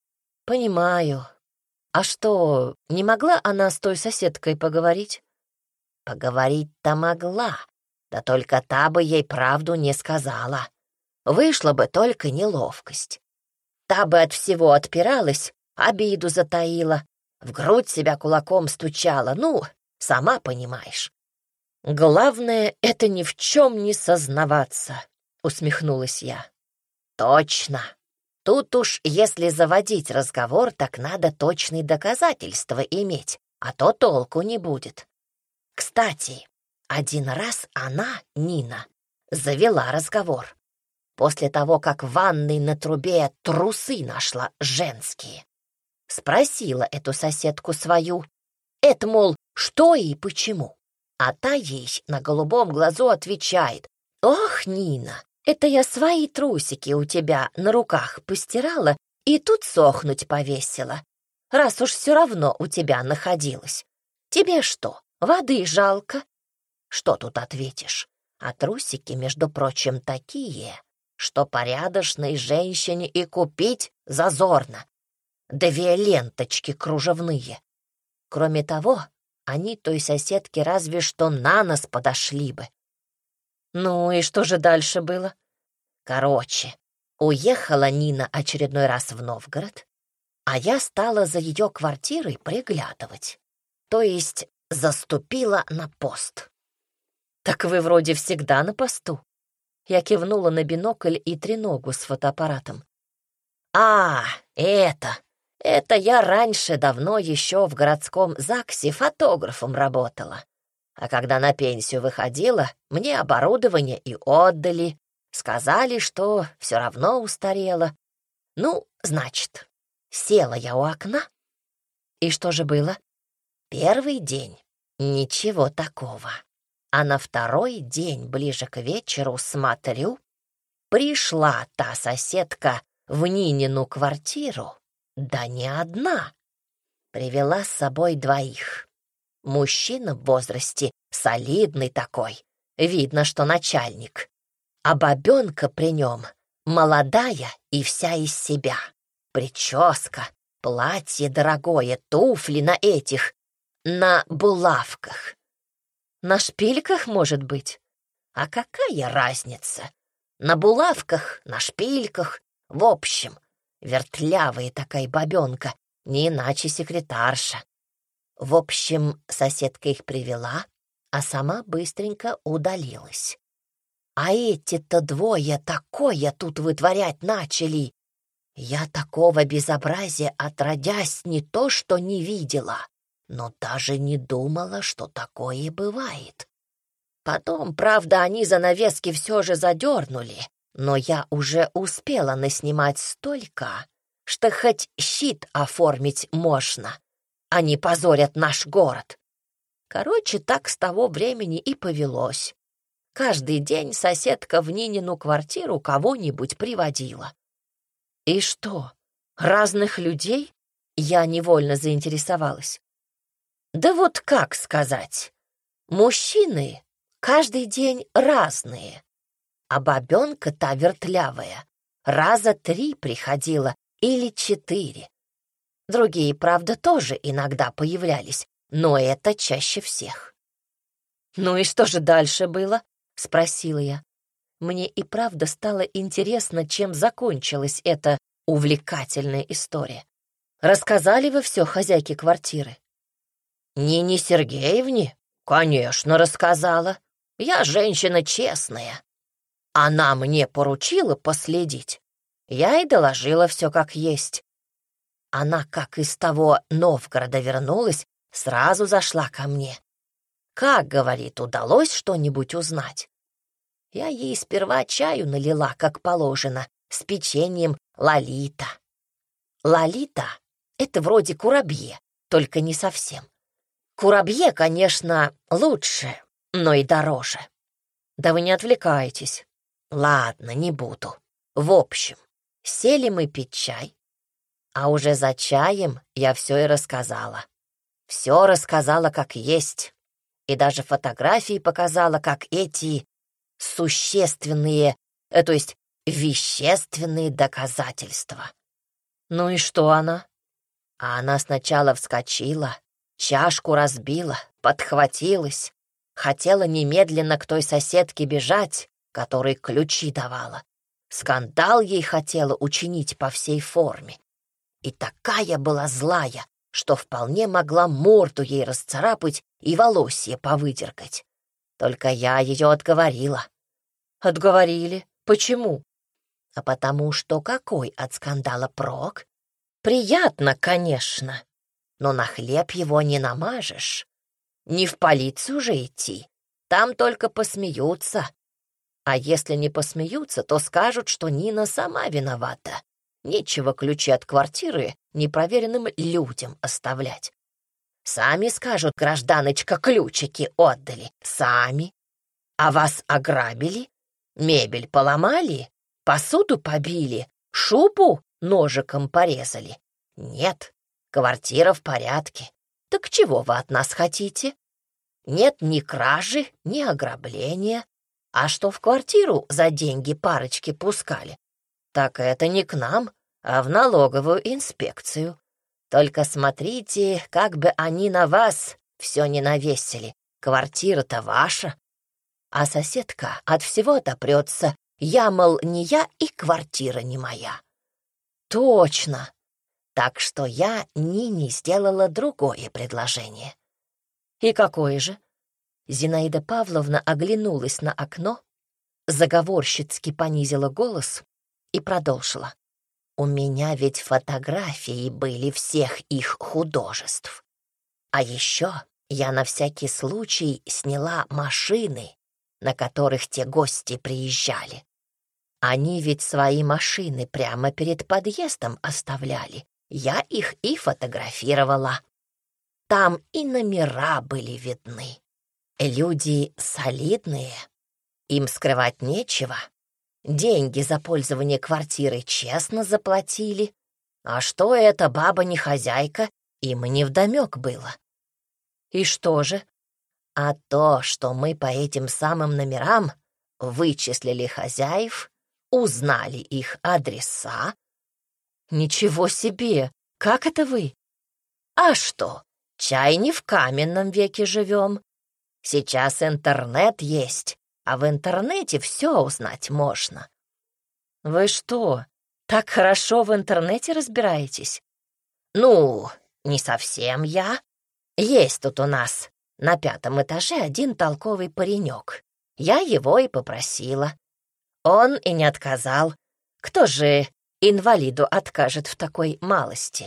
Понимаю. А что, не могла она с той соседкой поговорить? Поговорить-то могла, да только та бы ей правду не сказала. Вышла бы только неловкость. Та бы от всего отпиралась, обиду затаила, в грудь себя кулаком стучала, ну, сама понимаешь. «Главное — это ни в чем не сознаваться», — усмехнулась я. «Точно. Тут уж, если заводить разговор, так надо точные доказательства иметь, а то толку не будет. Кстати, один раз она, Нина, завела разговор. После того, как в ванной на трубе трусы нашла женские. Спросила эту соседку свою. Это, мол, что и почему? А та ей на голубом глазу отвечает. «Ох, Нина, это я свои трусики у тебя на руках постирала и тут сохнуть повесила, раз уж все равно у тебя находилась. Тебе что, воды жалко?» Что тут ответишь? А трусики, между прочим, такие, что порядочной женщине и купить зазорно. Две ленточки кружевные. Кроме того, они той соседке разве что на нос подошли бы. Ну и что же дальше было? Короче, уехала Нина очередной раз в Новгород, а я стала за ее квартирой приглядывать. То есть заступила на пост. Так вы вроде всегда на посту. Я кивнула на бинокль и треногу с фотоаппаратом. А, это... Это я раньше давно еще в городском ЗАГСе фотографом работала. А когда на пенсию выходила, мне оборудование и отдали. Сказали, что все равно устарела. Ну, значит, села я у окна. И что же было? Первый день ничего такого. А на второй день, ближе к вечеру, смотрю, пришла та соседка в Нинину квартиру. Да не одна. Привела с собой двоих. Мужчина в возрасте, солидный такой, видно, что начальник. А бабенка при нем молодая и вся из себя. Прическа, платье дорогое, туфли на этих, на булавках. На шпильках, может быть? А какая разница? На булавках, на шпильках, в общем. Вертлявая такая бабенка, не иначе секретарша. В общем, соседка их привела, а сама быстренько удалилась. А эти-то двое такое тут вытворять начали. Я такого безобразия отродясь не то что не видела, но даже не думала, что такое бывает. Потом, правда, они занавески все же задернули, но я уже успела наснимать столько, что хоть щит оформить можно. Они позорят наш город. Короче, так с того времени и повелось. Каждый день соседка в Нинину квартиру кого-нибудь приводила. И что, разных людей? Я невольно заинтересовалась. Да вот как сказать. Мужчины каждый день разные. А бабенка та вертлявая раза три приходила или четыре. Другие, правда, тоже иногда появлялись, но это чаще всех. «Ну и что же дальше было?» — спросила я. Мне и правда стало интересно, чем закончилась эта увлекательная история. Рассказали вы все хозяйке квартиры? Нине Сергеевне, конечно, рассказала. Я женщина честная. Она мне поручила последить. Я и доложила все как есть. Она, как из того Новгорода вернулась, сразу зашла ко мне. Как, говорит, удалось что-нибудь узнать? Я ей сперва чаю налила, как положено, с печеньем Лолита. Лолита Это вроде курабье, только не совсем. Курабье, конечно, лучше, но и дороже. Да вы не отвлекаетесь. Ладно, не буду. В общем, сели мы пить чай, а уже за чаем я все и рассказала. Все рассказала как есть, и даже фотографии показала, как эти существенные, э, то есть вещественные доказательства. Ну и что она? А она сначала вскочила, чашку разбила, подхватилась, хотела немедленно к той соседке бежать, которой ключи давала. Скандал ей хотела учинить по всей форме. И такая была злая, что вполне могла морду ей расцарапать и волосье повыдергать. Только я ее отговорила. Отговорили? Почему? А потому что какой от скандала прок? Приятно, конечно. Но на хлеб его не намажешь. Не в полицию же идти, там только посмеются. А если не посмеются, то скажут, что Нина сама виновата. Нечего ключи от квартиры непроверенным людям оставлять. Сами скажут, гражданочка, ключики отдали. Сами. А вас ограбили? Мебель поломали? Посуду побили? Шубу ножиком порезали? Нет, квартира в порядке. Так чего вы от нас хотите? Нет ни кражи, ни ограбления. А что в квартиру за деньги парочки пускали? Так это не к нам, а в налоговую инспекцию. Только смотрите, как бы они на вас все не навесили. Квартира-то ваша. А соседка от всего отопрется. Я, мол, не я, и квартира не моя. Точно. Так что я Нине сделала другое предложение. И какое же? Зинаида Павловна оглянулась на окно, заговорщицки понизила голос и продолжила. У меня ведь фотографии были всех их художеств. А еще я на всякий случай сняла машины, на которых те гости приезжали. Они ведь свои машины прямо перед подъездом оставляли. Я их и фотографировала. Там и номера были видны. Люди солидные, им скрывать нечего. Деньги за пользование квартирой честно заплатили. А что эта баба не хозяйка, им и невдомёк было. И что же? А то, что мы по этим самым номерам вычислили хозяев, узнали их адреса. Ничего себе! Как это вы? А что, чай не в каменном веке живем. Сейчас интернет есть, а в интернете все узнать можно. Вы что, так хорошо в интернете разбираетесь? Ну, не совсем я. Есть тут у нас на пятом этаже один толковый паренек. Я его и попросила. Он и не отказал. Кто же инвалиду откажет в такой малости?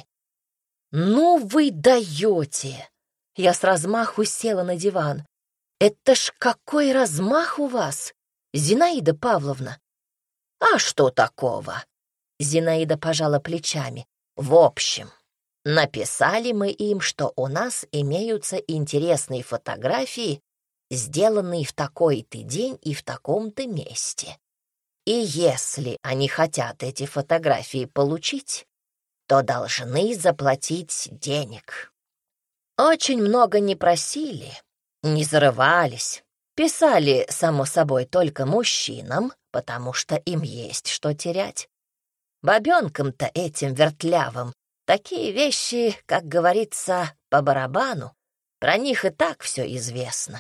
Ну вы даете! Я с размаху села на диван. Это ж какой размах у вас, Зинаида Павловна! А что такого? Зинаида пожала плечами. В общем, написали мы им, что у нас имеются интересные фотографии, сделанные в такой-то день и в таком-то месте. И если они хотят эти фотографии получить, то должны заплатить денег. Очень много не просили, не зарывались. Писали, само собой, только мужчинам, потому что им есть что терять. Бабёнкам-то этим вертлявым такие вещи, как говорится, по барабану. Про них и так все известно.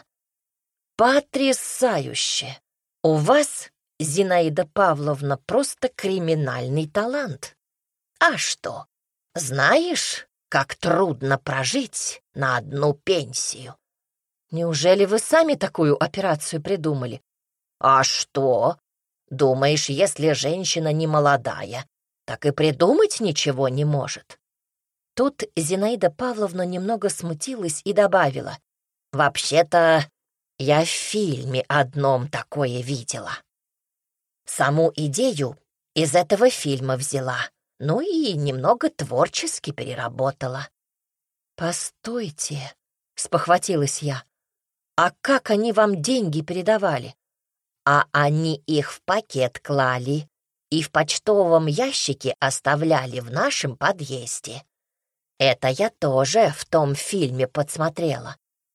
Потрясающе! У вас, Зинаида Павловна, просто криминальный талант. А что, знаешь, как трудно прожить на одну пенсию? Неужели вы сами такую операцию придумали? А что? Думаешь, если женщина не молодая, так и придумать ничего не может? Тут Зинаида Павловна немного смутилась и добавила. Вообще-то я в фильме одном такое видела. Саму идею из этого фильма взяла. Ну и немного творчески переработала. «Постойте», — спохватилась я, «а как они вам деньги передавали?» А они их в пакет клали и в почтовом ящике оставляли в нашем подъезде. Это я тоже в том фильме подсмотрела.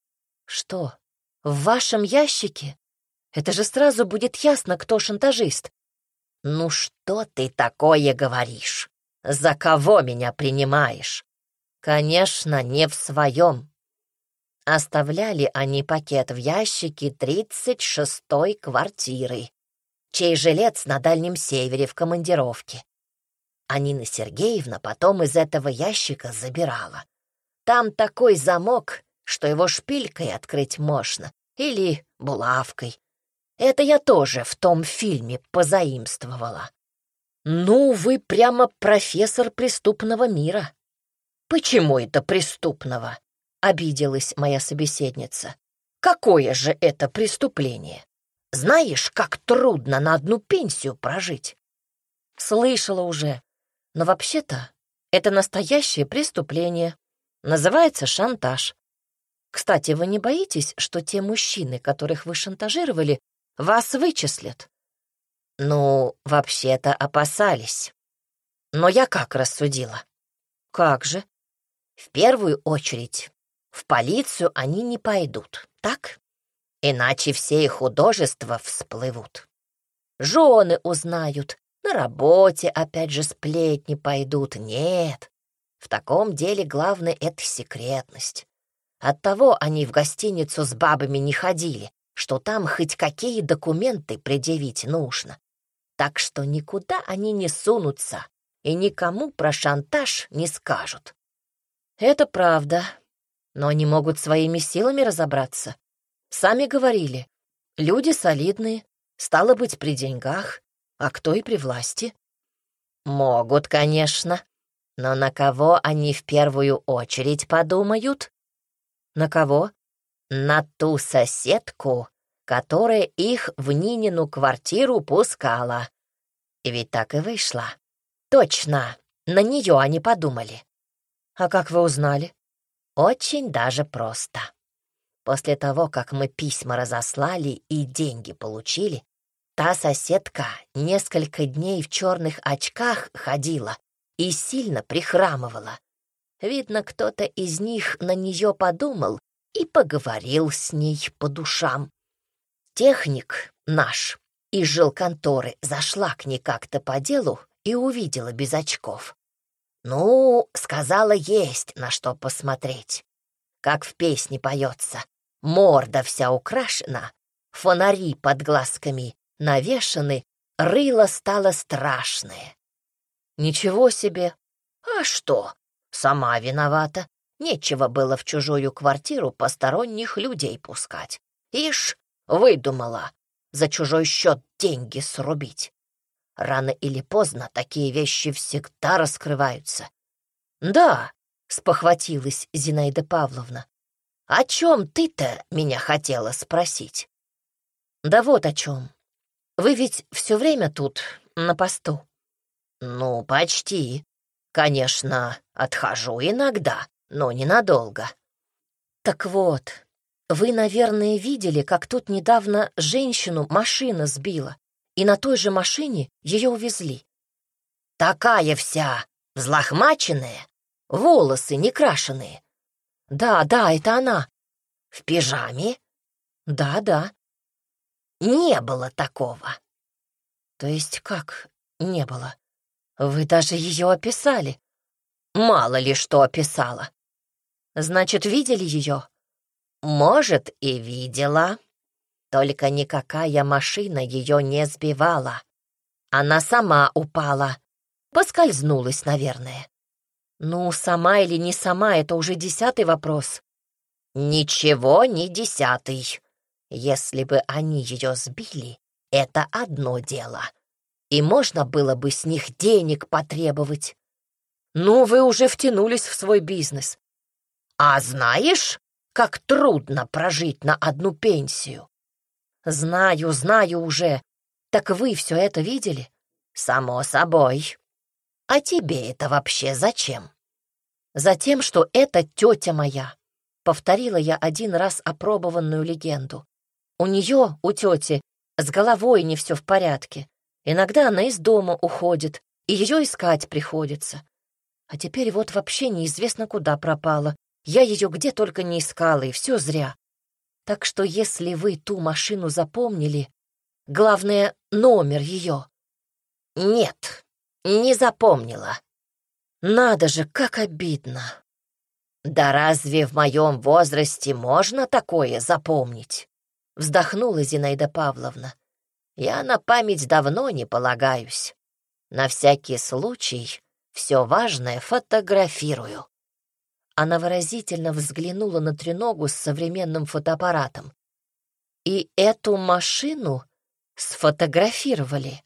«Что, в вашем ящике? Это же сразу будет ясно, кто шантажист». Ну что ты такое говоришь? За кого меня принимаешь? Конечно, не в своем. Оставляли они пакет в ящике тридцать шестой квартиры, чей жилец на Дальнем Севере в командировке. А Нина Сергеевна потом из этого ящика забирала. Там такой замок, что его шпилькой открыть можно, или булавкой. Это я тоже в том фильме позаимствовала. «Ну, вы прямо профессор преступного мира». «Почему это преступного?» — обиделась моя собеседница. «Какое же это преступление? Знаешь, как трудно на одну пенсию прожить?» «Слышала уже. Но вообще-то это настоящее преступление. Называется шантаж. Кстати, вы не боитесь, что те мужчины, которых вы шантажировали, вас вычислят?» «Ну, вообще-то опасались. Но я как рассудила?» «Как же?» «В первую очередь, в полицию они не пойдут, так? Иначе все их художества всплывут. Жены узнают, на работе опять же сплетни пойдут. Нет, в таком деле главное — это секретность. Оттого они в гостиницу с бабами не ходили, что там хоть какие документы предъявить нужно. Так что никуда они не сунутся и никому про шантаж не скажут». «Это правда, но они могут своими силами разобраться. Сами говорили, люди солидные, стало быть, при деньгах, а кто и при власти». «Могут, конечно, но на кого они в первую очередь подумают?» «На кого?» «На ту соседку, которая их в Нинину квартиру пускала. И ведь так и вышло. Точно, на нее они подумали». «А как вы узнали?» «Очень даже просто. После того, как мы письма разослали и деньги получили, та соседка несколько дней в черных очках ходила и сильно прихрамывала. Видно, кто-то из них на нее подумал и поговорил с ней по душам. Техник наш из жилконторы зашла к ней как-то по делу и увидела без очков. Ну, сказала, есть на что посмотреть. Как в песне поется, морда вся украшена, фонари под глазками навешаны, рыло стало страшное». «Ничего себе! А что? Сама виновата. Нечего было в чужую квартиру посторонних людей пускать. Ишь, выдумала за чужой счет деньги срубить. Рано или поздно такие вещи всегда раскрываются». «Да», — спохватилась Зинаида Павловна. «О чем ты-то меня хотела спросить?» «Да вот о чем. Вы ведь все время тут, на посту?» «Ну, почти. Конечно, отхожу иногда, но ненадолго». «Так вот, вы, наверное, видели, как тут недавно женщину машина сбила, и на той же машине ее увезли». «Такая вся взлохмаченная, волосы не крашеные». «Да, да, это она». «В пижаме?» «Да, да». «Не было такого». «То есть как не было? Вы даже ее описали». «Мало ли что описала». «Значит, видели ее?» «Может, и видела. Только никакая машина ее не сбивала. Она сама упала. Поскользнулась, наверное». «Ну, сама или не сама, это уже десятый вопрос». «Ничего не десятый. Если бы они ее сбили, это одно дело. И можно было бы с них денег потребовать». «Ну, вы уже втянулись в свой бизнес». «А знаешь, как трудно прожить на одну пенсию?» «Знаю, знаю уже. Так вы все это видели?» «Само собой. А тебе это вообще зачем? Затем, что это тетя моя. Повторила я один раз опробованную легенду. У нее, у тети, с головой не все в порядке. Иногда она из дома уходит, и ее искать приходится. А теперь вот вообще неизвестно, куда пропала. Я ее где только не искала, и все зря. Так что если вы ту машину запомнили, главное, номер ее. Нет, не запомнила. Надо же, как обидно. Да разве в моем возрасте можно такое запомнить? Вздохнула Зинаида Павловна. Я на память давно не полагаюсь. На всякий случай все важное фотографирую. Она выразительно взглянула на треногу с современным фотоаппаратом. И эту машину сфотографировали.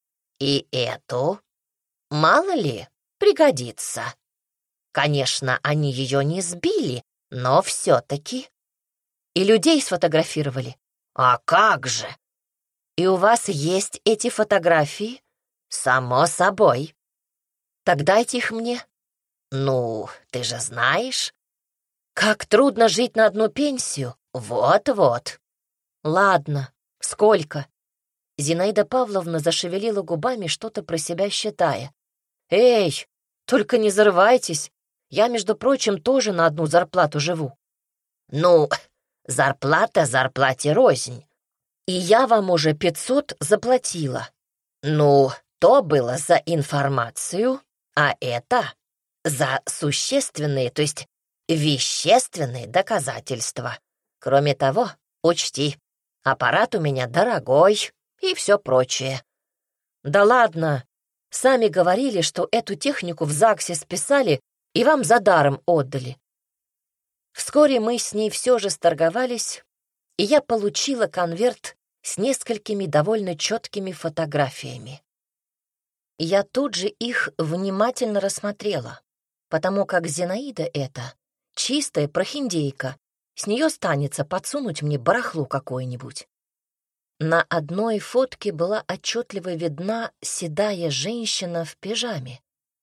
И эту, мало ли, пригодится. Конечно, они ее не сбили, но все-таки. И людей сфотографировали. А как же? И у вас есть эти фотографии? Само собой. Так дайте их мне. Ну, ты же знаешь. Как трудно жить на одну пенсию. Вот-вот. Ладно, сколько? Зинаида Павловна зашевелила губами, что-то про себя считая. Эй, только не зарывайтесь. Я, между прочим, тоже на одну зарплату живу. Ну, зарплата зарплате рознь. И я вам уже пятьсот заплатила. Ну, то было за информацию, а это за существенные, то есть вещественные доказательства. Кроме того, учти, аппарат у меня дорогой и все прочее. Да ладно, сами говорили, что эту технику в ЗАГСе списали и вам за даром отдали. Вскоре мы с ней все же сторговались, и я получила конверт с несколькими довольно четкими фотографиями. Я тут же их внимательно рассмотрела, потому как Зинаида эта чистая прохиндейка, с нее станется подсунуть мне барахло какое-нибудь. На одной фотке была отчетливо видна седая женщина в пижаме.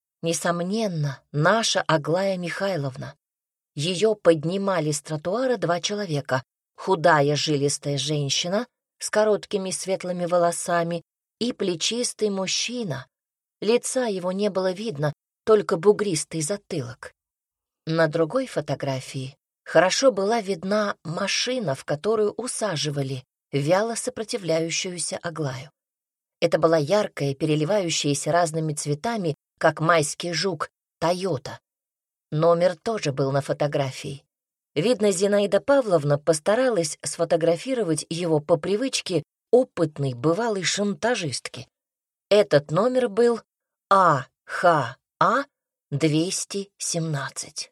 Несомненно, наша Аглая Михайловна. Ее поднимали с тротуара два человека: худая жилистая женщина с короткими светлыми волосами и плечистый мужчина. Лица его не было видно, только бугристый затылок. На другой фотографии хорошо была видна машина, в которую усаживали вяло сопротивляющуюся Аглаю. Это была яркая, переливающаяся разными цветами, как майский жук, «Тойота». Номер тоже был на фотографии. Видно, Зинаида Павловна постаралась сфотографировать его по привычке опытной бывалой шантажистки. Этот номер был А Х А двести семнадцать.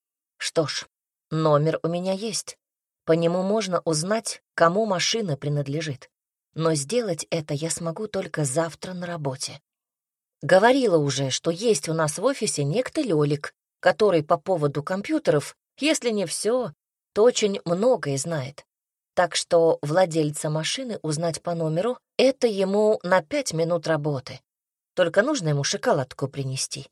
Что ж, номер у меня есть. По нему можно узнать, кому машина принадлежит. Но сделать это я смогу только завтра на работе. Говорила уже, что есть у нас в офисе некто Лёлик, который по поводу компьютеров, если не все, то очень многое знает. Так что владельца машины узнать по номеру — это ему на пять минут работы. Только нужно ему шоколадку принести.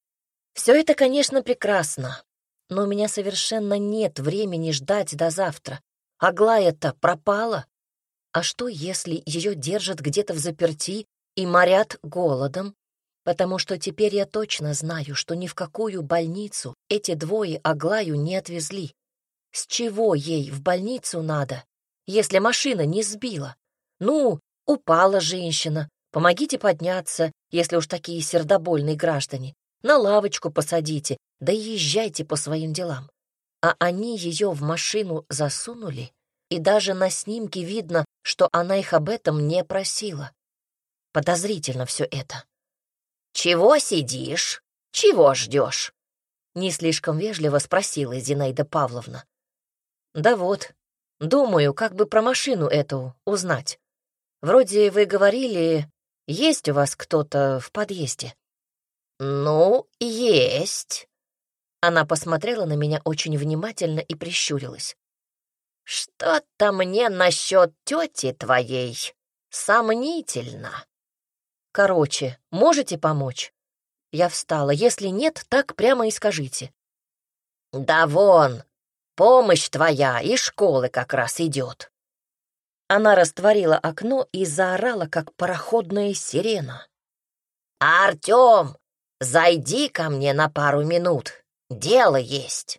Все это, конечно, прекрасно, но у меня совершенно нет времени ждать до завтра. Аглая-то пропала. А что, если ее держат где-то взаперти и морят голодом? Потому что теперь я точно знаю, что ни в какую больницу эти двое Аглаю не отвезли. С чего ей в больницу надо, если машина не сбила? Ну, упала женщина, помогите подняться, если уж такие сердобольные граждане. На лавочку посадите, да и езжайте по своим делам. А они ее в машину засунули, и даже на снимке видно, что она их об этом не просила. Подозрительно все это. «Чего сидишь? Чего ждешь?» Не слишком вежливо спросила Зинаида Павловна. «Да вот, думаю, как бы про машину эту узнать. Вроде вы говорили, есть у вас кто-то в подъезде?» «Ну, есть». Она посмотрела на меня очень внимательно и прищурилась. «Что-то мне насчет тети твоей сомнительно». «Короче, можете помочь?» Я встала. Если нет, так прямо и скажите. Да вон, помощь твоя из школы как раз идет. Она растворила окно и заорала, как пароходная сирена. «Артём, зайди ко мне на пару минут, дело есть».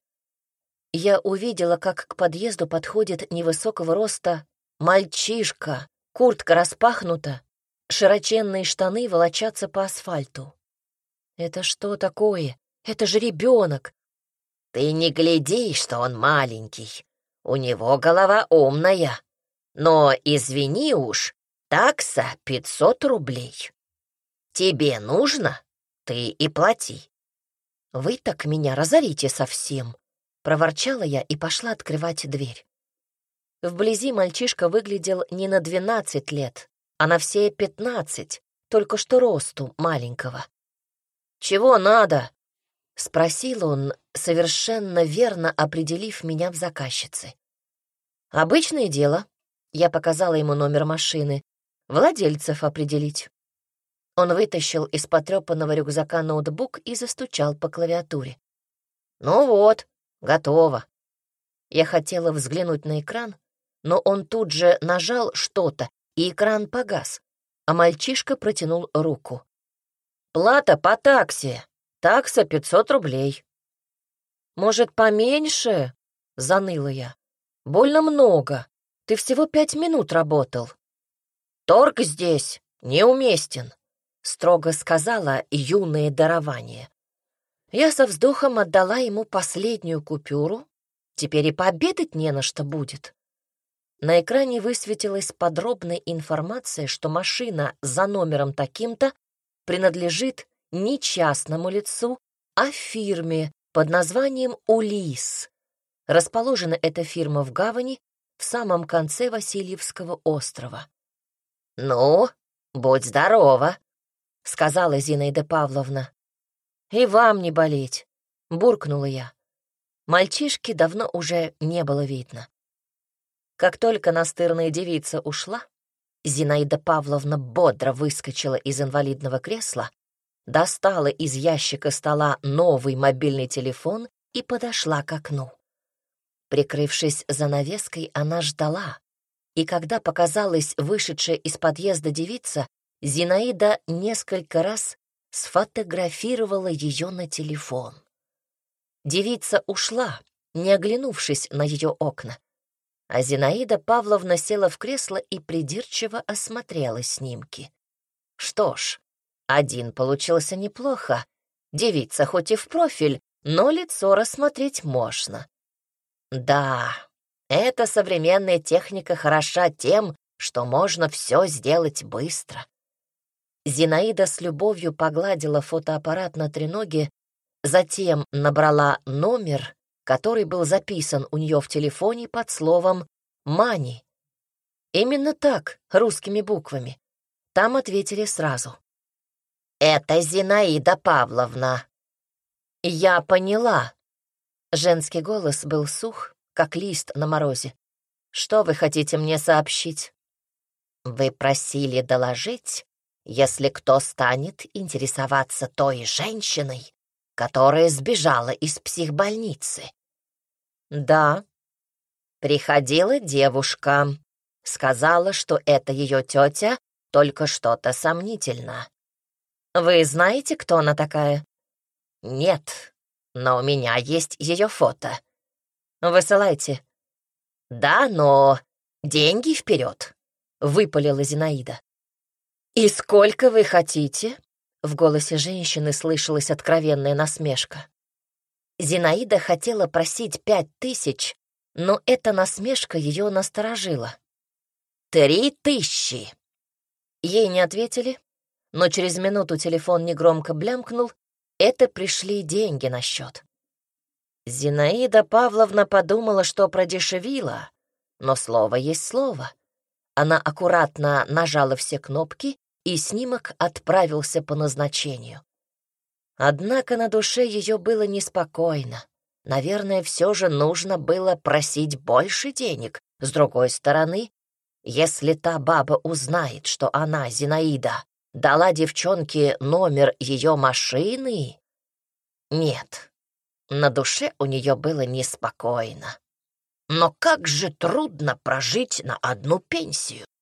Я увидела, как к подъезду подходит невысокого роста мальчишка, куртка распахнута, широченные штаны волочатся по асфальту. Это что такое? Это же ребенок. Ты не гляди, что он маленький, у него голова умная. Но, извини уж, такса пятьсот рублей. Тебе нужно? Ты и плати. Вы так меня разорите совсем, проворчала я и пошла открывать дверь. Вблизи мальчишка выглядел не на двенадцать лет, а на все пятнадцать, только что росту маленького. «Чего надо?» — спросил он, совершенно верно определив меня в заказчице. «Обычное дело». Я показала ему номер машины. Владельцев определить. Он вытащил из потрепанного рюкзака ноутбук и застучал по клавиатуре. «Ну вот, готово». Я хотела взглянуть на экран, но он тут же нажал что-то, и экран погас, а мальчишка протянул руку. «Плата по такси. Такса пятьсот рублей». «Может, поменьше?» — заныла я. «Больно много. Ты всего пять минут работал». «Торг здесь неуместен», — строго сказала юное дарование. Я со вздохом отдала ему последнюю купюру. Теперь и пообедать не на что будет. На экране высветилась подробная информация, что машина за номером таким-то принадлежит не частному лицу, а фирме под названием «Улис». Расположена эта фирма в гавани в самом конце Васильевского острова. «Ну, будь здорова», — сказала Зинаида Павловна. «И вам не болеть», — буркнула я. Мальчишки давно уже не было видно. Как только настырная девица ушла, Зинаида Павловна бодро выскочила из инвалидного кресла, достала из ящика стола новый мобильный телефон и подошла к окну. Прикрывшись занавеской, она ждала, и когда показалась вышедшая из подъезда девица, Зинаида несколько раз сфотографировала ее на телефон. Девица ушла, не оглянувшись на ее окна, а Зинаида Павловна села в кресло и придирчиво осмотрела снимки. Что ж, один получился неплохо. Девица хоть и в профиль, но лицо рассмотреть можно. Да, эта современная техника хороша тем, что можно все сделать быстро. Зинаида с любовью погладила фотоаппарат на треноге, затем набрала номер, который был записан у нее в телефоне под словом «Мани». Именно так, русскими буквами. Там ответили сразу. «Это Зинаида Павловна». «Я поняла». Женский голос был сух, как лист на морозе. «Что вы хотите мне сообщить?» «Вы просили доложить, если кто станет интересоваться той женщиной, которая сбежала из психбольницы». «Да». «Приходила девушка, сказала, что это ее тетя, только что-то сомнительно». «Вы знаете, кто она такая?» «Нет, но у меня есть ее фото». «Высылайте». «Да, но деньги вперед», — выпалила Зинаида. «И сколько вы хотите?» В голосе женщины слышалась откровенная насмешка. Зинаида хотела просить пять тысяч, но эта насмешка ее насторожила. «Три тысячи!» Ей не ответили, но через минуту телефон негромко блямкнул. Это пришли деньги на счет. Зинаида Павловна подумала, что продешевила, но слово есть слово. Она аккуратно нажала все кнопки, и снимок отправился по назначению. Однако на душе ее было неспокойно. Наверное, все же нужно было просить больше денег. С другой стороны, если та баба узнает, что она, Зинаида, дала девчонке номер ее машины? Нет, на душе у нее было неспокойно. Но как же трудно прожить на одну пенсию.